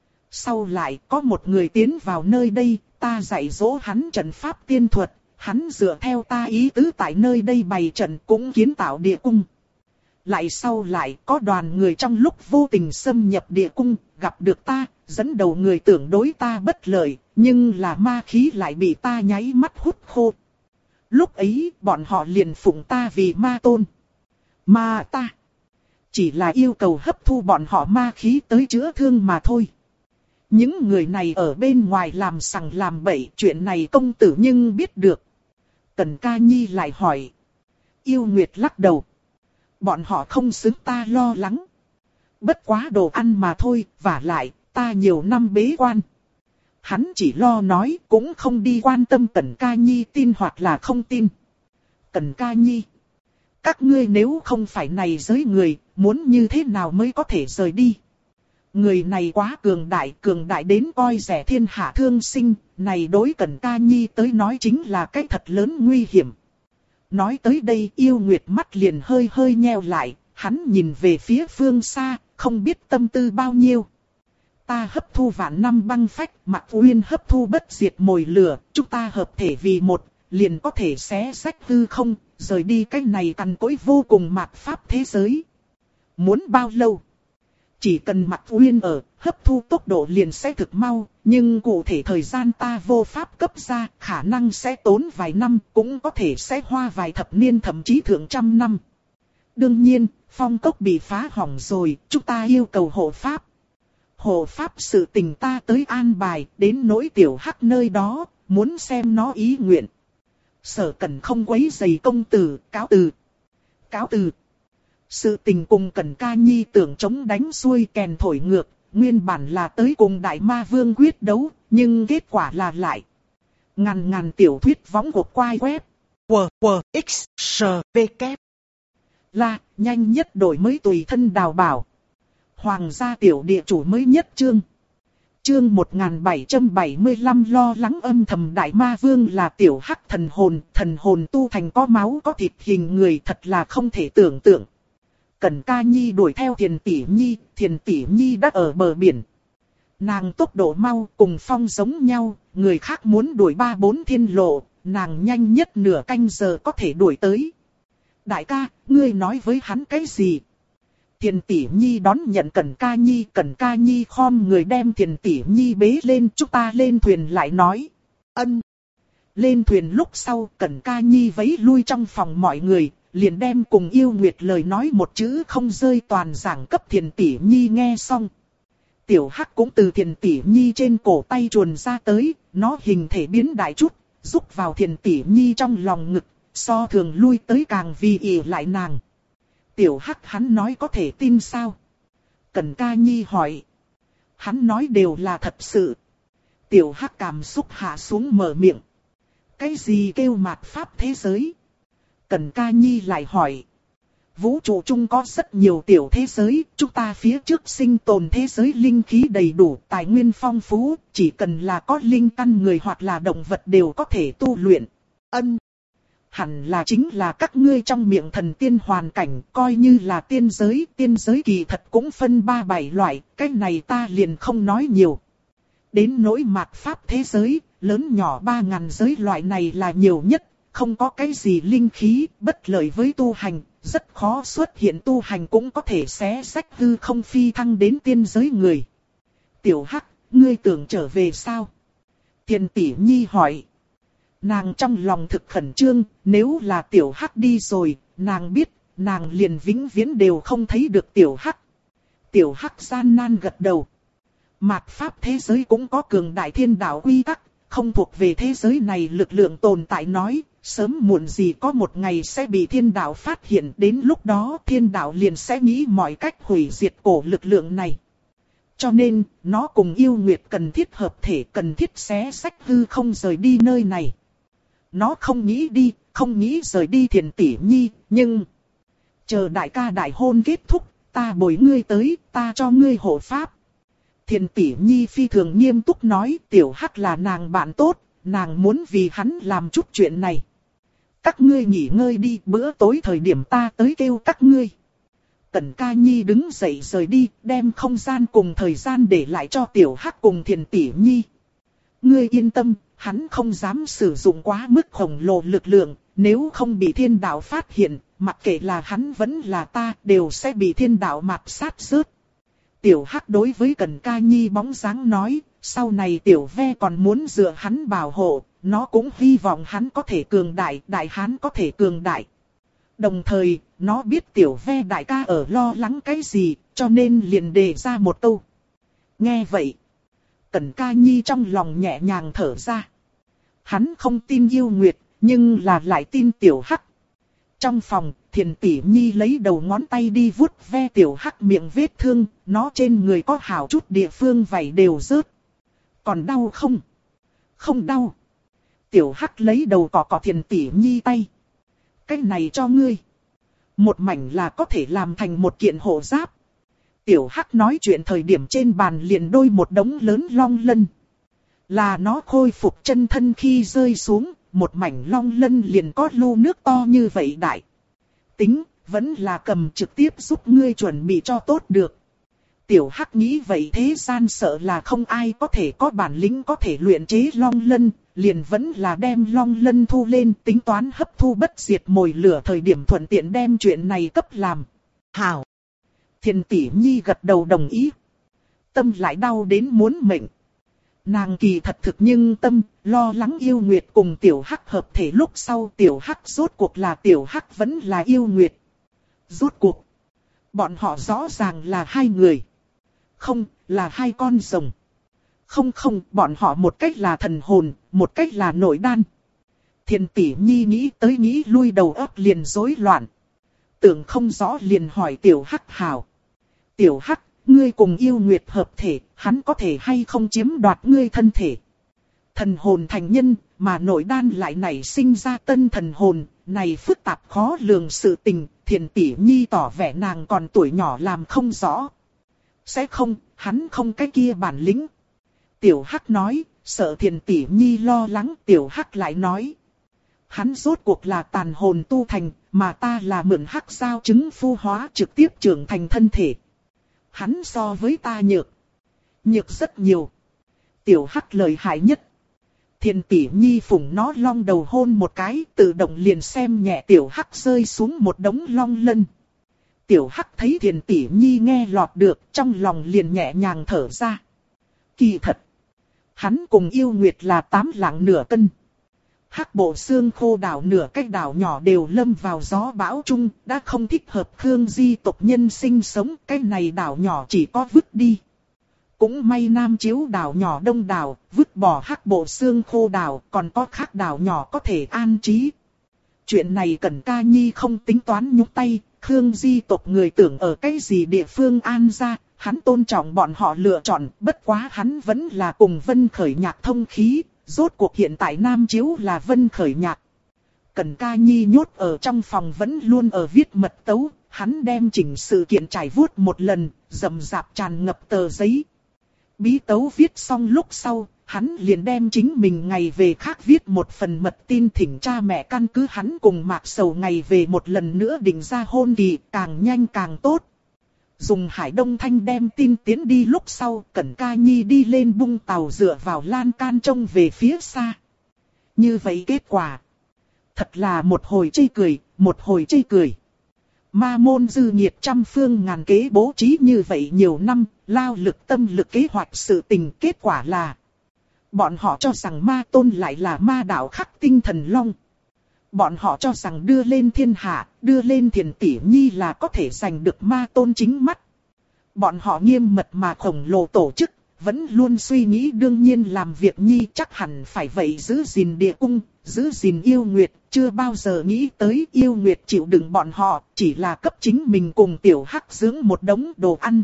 Sau lại có một người tiến vào nơi đây, ta dạy dỗ hắn trận pháp tiên thuật, hắn dựa theo ta ý tứ tại nơi đây bày trận cũng kiến tạo địa cung. Lại sau lại có đoàn người trong lúc vô tình xâm nhập địa cung, gặp được ta, dẫn đầu người tưởng đối ta bất lợi, nhưng là ma khí lại bị ta nháy mắt hút khô. Lúc ấy bọn họ liền phụng ta vì ma tôn. Mà ta chỉ là yêu cầu hấp thu bọn họ ma khí tới chữa thương mà thôi. Những người này ở bên ngoài làm sằng làm bậy, chuyện này công tử nhưng biết được. Cẩn Ca Nhi lại hỏi. Yêu Nguyệt lắc đầu. Bọn họ không xứng ta lo lắng. Bất quá đồ ăn mà thôi, vả lại, ta nhiều năm bế quan. Hắn chỉ lo nói, cũng không đi quan tâm Cẩn Ca Nhi tin hoặc là không tin. Cẩn Ca Nhi. Các ngươi nếu không phải này giới người, muốn như thế nào mới có thể rời đi? Người này quá cường đại đến coi rẻ thiên hạ thương sinh, này đối Cẩn Ca Nhi tới nói chính là cái thật lớn nguy hiểm. Nói tới đây yêu nguyệt mắt liền hơi hơi nheo lại, hắn nhìn về phía phương xa, không biết tâm tư bao nhiêu. Ta hấp thu vạn năm băng phách, Mạc Uyên hấp thu bất diệt mồi lửa, chúng ta hợp thể vì một, liền có thể xé rách hư không, rời đi cái này cằn cỗi vô cùng mạt pháp thế giới. Muốn bao lâu? Chỉ cần Mạc Uyên ở, hấp thu tốc độ liền sẽ thực mau, nhưng cụ thể thời gian ta vô pháp cấp ra, khả năng sẽ tốn vài năm, cũng có thể sẽ hoa vài thập niên thậm chí thượng trăm năm. Đương nhiên, phong cốc bị phá hỏng rồi, chúng ta yêu cầu hộ pháp. Hộ pháp sự tình ta tới an bài, đến nỗi tiểu hắc nơi đó, muốn xem nó ý nguyện. Sở Cẩn không quấy rầy công tử, cáo từ. Cáo từ. Sự tình cùng Cẩn Ca Nhi tưởng chống đánh xuôi kèn thổi ngược, nguyên bản là tới cùng Đại Ma Vương quyết đấu, nhưng kết quả là lại. Ngàn tiểu thuyết võng của quai web. X, S, V, K. Là, nhanh nhất đổi mới tùy thân đào bảo. Hoàng gia tiểu địa chủ mới nhất chương. Chương 1775 lo lắng âm thầm Đại Ma Vương là tiểu hắc thần hồn tu thành có máu có thịt hình người thật là không thể tưởng tượng. Cẩn Ca Nhi đuổi theo Thiền Tỷ Nhi đã ở bờ biển. Nàng tốc độ mau cùng Phong giống nhau, người khác muốn đuổi 3-4 thiên lộ, nàng nhanh nhất nửa canh giờ có thể đuổi tới. Đại ca, ngươi nói với hắn cái gì? Thiền Tỷ Nhi đón nhận Cẩn Ca Nhi khom người đem Thiền Tỷ Nhi bế lên, chúng ta lên thuyền lại nói. Ân. Lên thuyền lúc sau Cẩn Ca Nhi vẫy lui trong phòng mọi người, liền đem cùng Yêu Nguyệt lời nói một chữ không rơi toàn giảng cấp Thiền Tỷ Nhi nghe xong. Tiểu Hắc cũng từ Thiền Tỷ Nhi trên cổ tay chuồn ra tới, nó hình thể biến đại chút, rúc vào Thiền Tỷ Nhi trong lòng ngực, so thường lui tới càng vì ỉ lại nàng. Tiểu Hắc hắn nói có thể tin sao? Cẩn Ca Nhi hỏi. Hắn nói đều là thật sự. Tiểu Hắc cảm xúc hạ xuống mở miệng. Cái gì kêu mạt pháp thế giới? Cẩn Ca Nhi lại hỏi. Vũ trụ chung có rất nhiều tiểu thế giới, chúng ta phía trước sinh tồn thế giới linh khí đầy đủ, tài nguyên phong phú, chỉ cần là có linh căn người hoặc là động vật đều có thể tu luyện. Ân. Hẳn là chính là các ngươi trong miệng thần tiên hoàn cảnh, coi như là tiên giới kỳ thật cũng phân 3-7 loại, cái này ta liền không nói nhiều. Đến nỗi mạt pháp thế giới, lớn nhỏ 3.000 giới loại này là nhiều nhất, không có cái gì linh khí, bất lợi với tu hành, rất khó xuất hiện tu hành cũng có thể xé rách hư không phi thăng đến tiên giới người. Tiểu Hắc, ngươi tưởng trở về sao? Thiền Tỷ Nhi hỏi. Nàng trong lòng thực khẩn trương, nếu là Tiểu Hắc đi rồi, nàng biết, nàng liền vĩnh viễn đều không thấy được Tiểu Hắc. Tiểu Hắc gian nan gật đầu. Mạt pháp thế giới cũng có cường đại thiên đạo quy tắc, không thuộc về thế giới này lực lượng tồn tại nói, sớm muộn gì có một ngày sẽ bị thiên đạo phát hiện, đến lúc đó thiên đạo liền sẽ nghĩ mọi cách hủy diệt cổ lực lượng này. Cho nên, nó cùng Yêu Nguyệt cần thiết hợp thể, cần thiết xé rách hư không rời đi nơi này. Nó không nghĩ rời đi Thiền Tỷ Nhi, nhưng chờ đại ca đại hôn kết thúc, ta bồi ngươi tới, ta cho ngươi hộ pháp. Thiền Tỷ Nhi phi thường nghiêm túc nói, Tiểu Hắc là nàng bạn tốt, nàng muốn vì hắn làm chút chuyện này. Các ngươi nghỉ ngơi đi, bữa tối thời điểm ta tới kêu các ngươi. Cẩn Ca Nhi đứng dậy rời đi, đem không gian cùng thời gian để lại cho Tiểu Hắc cùng Thiền Tỷ Nhi. Ngươi yên tâm, hắn không dám sử dụng quá mức khổng lồ lực lượng, nếu không bị thiên đạo phát hiện, mặc kệ là hắn vẫn là ta, đều sẽ bị thiên đạo mạt sát rớt. Tiểu Hắc đối với Cẩn Ca Nhi bóng dáng nói, sau này Tiểu Ve còn muốn dựa hắn bảo hộ, nó cũng hy vọng hắn có thể cường đại, đại hán có thể cường đại. Đồng thời, nó biết Tiểu Ve đại ca ở lo lắng cái gì, cho nên liền đề ra một câu. Nghe vậy, Cẩn Ca Nhi trong lòng nhẹ nhàng thở ra. Hắn không tin Yêu Nguyệt, nhưng là lại tin Tiểu Hắc. Trong phòng, Thiền Tỷ Nhi lấy đầu ngón tay đi vuốt ve Tiểu Hắc miệng vết thương, nó trên người có hào chút địa phương vảy đều rớt. Còn đau không? Không đau. Tiểu Hắc lấy đầu cọ Thiền Tỷ Nhi tay. Cái này cho ngươi. Một mảnh là có thể làm thành một kiện hộ giáp. Tiểu Hắc nói chuyện thời điểm trên bàn liền đôi một đống lớn long lân. Là nó khôi phục chân thân khi rơi xuống, một mảnh long lân liền có lu nước to như vậy đại. Tính, vẫn là cầm trực tiếp giúp ngươi chuẩn bị cho tốt được. Tiểu Hắc nghĩ vậy thế gian sợ là không ai có thể có bản lĩnh có thể luyện chế long lân, liền vẫn là đem long lân thu lên tính toán hấp thu bất diệt mồi lửa thời điểm thuận tiện đem chuyện này cấp làm. Hảo! Thiền Tỷ Nhi gật đầu đồng ý. Tâm lại đau đến muốn mệnh. Nàng kỳ thật thực nhưng tâm, lo lắng Yêu Nguyệt cùng Tiểu Hắc hợp thể lúc sau Tiểu Hắc rốt cuộc là Tiểu Hắc vẫn là Yêu Nguyệt. Rốt cuộc, bọn họ rõ ràng là hai người. Không, là hai con rồng. Không, bọn họ một cách là thần hồn, một cách là nội đan. Thiền Tỷ Nhi nghĩ tới nghĩ lui đầu óc liền rối loạn. Tưởng không rõ liền hỏi Tiểu Hắc hảo. Tiểu Hắc, ngươi cùng yêu nguyệt hợp thể, hắn có thể hay không chiếm đoạt ngươi thân thể. Thần hồn thành nhân, mà nội đan lại nảy sinh ra tân thần hồn, này phức tạp khó lường sự tình, Thiền tỷ nhi tỏ vẻ nàng còn tuổi nhỏ làm không rõ. Sẽ không, hắn không cái kia bản lĩnh. Tiểu Hắc nói, sợ Thiền tỷ nhi lo lắng, Tiểu Hắc lại nói. Hắn rốt cuộc là tàn hồn tu thành, mà ta là mượn hắc giao chứng phu hóa trực tiếp trưởng thành thân thể. Hắn so với ta nhược rất nhiều. Tiểu Hắc lợi hại nhất. Thiền tỷ nhi phủng nó long đầu hôn một cái, tự động liền xem nhẹ Tiểu Hắc rơi xuống một đống long lân. Tiểu Hắc thấy Thiền tỷ nhi nghe lọt được, trong lòng liền nhẹ nhàng thở ra. Kỳ thật, hắn cùng yêu nguyệt là 8 lạng nửa cân. Hắc bộ xương khô đảo nửa cái đảo nhỏ đều lâm vào gió bão chung, đã không thích hợp Khương Di tộc nhân sinh sống, cái này đảo nhỏ chỉ có vứt đi. Cũng may Nam Chiếu đảo nhỏ đông đảo, vứt bỏ hắc bộ xương khô đảo, còn có khác đảo nhỏ có thể an trí. Chuyện này Cẩn Ca Nhi không tính toán nhúc tay, Khương Di tộc người tưởng ở cái gì địa phương an ra, hắn tôn trọng bọn họ lựa chọn, bất quá hắn vẫn là cùng Vân Khởi Nhạc thông khí, rốt cuộc hiện tại Nam Chiếu là Vân Khởi Nhạc. Cẩn Ca Nhi nhốt ở trong phòng vẫn luôn ở viết mật tấu, hắn đem chỉnh sự kiện trải vuốt một lần, rậm rạp tràn ngập tờ giấy. Bí tấu viết xong lúc sau, hắn liền đem chính mình ngày về khác viết một phần mật tin thỉnh cha mẹ căn cứ hắn cùng Mạc Sầu ngày về một lần nữa định ra hôn kỳ, càng nhanh càng tốt. Dùng Hải Đông Thanh đem tin tiến đi lúc sau, Cẩn Ca Nhi đi lên bung tàu dựa vào lan can trông về phía xa. Như vậy kết quả. Thật là một hồi chê cười, một hồi chê cười. Ma môn dư nhiệt trăm phương ngàn kế bố trí như vậy nhiều năm, lao lực tâm lực kế hoạch sự tình, kết quả là bọn họ cho rằng ma tôn lại là ma đạo khắc tinh thần long. Bọn họ cho rằng đưa lên thiên hạ, đưa lên Thiền tỷ nhi là có thể giành được ma tôn chính mắt. Bọn họ nghiêm mật mà khổng lồ tổ chức, vẫn luôn suy nghĩ đương nhiên làm việc nhi chắc hẳn phải vậy giữ gìn địa cung, giữ gìn yêu nguyệt, chưa bao giờ nghĩ tới yêu nguyệt chịu đựng bọn họ, chỉ là cấp chính mình cùng Tiểu Hắc dưỡng một đống đồ ăn.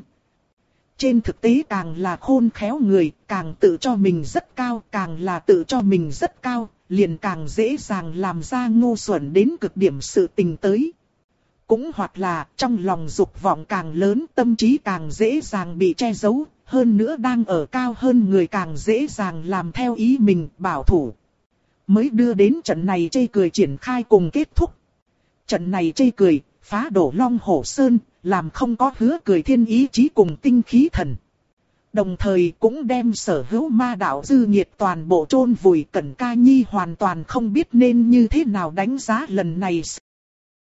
Trên thực tế càng là khôn khéo người, càng tự cho mình rất cao, càng là tự cho mình rất cao, liền càng dễ dàng làm ra ngu xuẩn đến cực điểm sự tình tới. Cũng hoặc là trong lòng dục vọng càng lớn, tâm trí càng dễ dàng bị che giấu, hơn nữa đang ở cao hơn người càng dễ dàng làm theo ý mình, bảo thủ. Mới đưa đến trận này chê cười triển khai cùng kết thúc. Trận này chê cười, phá đổ Long Hổ Sơn, làm không có Hứa Cười Thiên ý chí cùng tinh khí thần. Đồng thời cũng đem sở hữu ma đạo dư nhiệt toàn bộ chôn vùi. Cẩn Ca Nhi hoàn toàn không biết nên như thế nào đánh giá lần này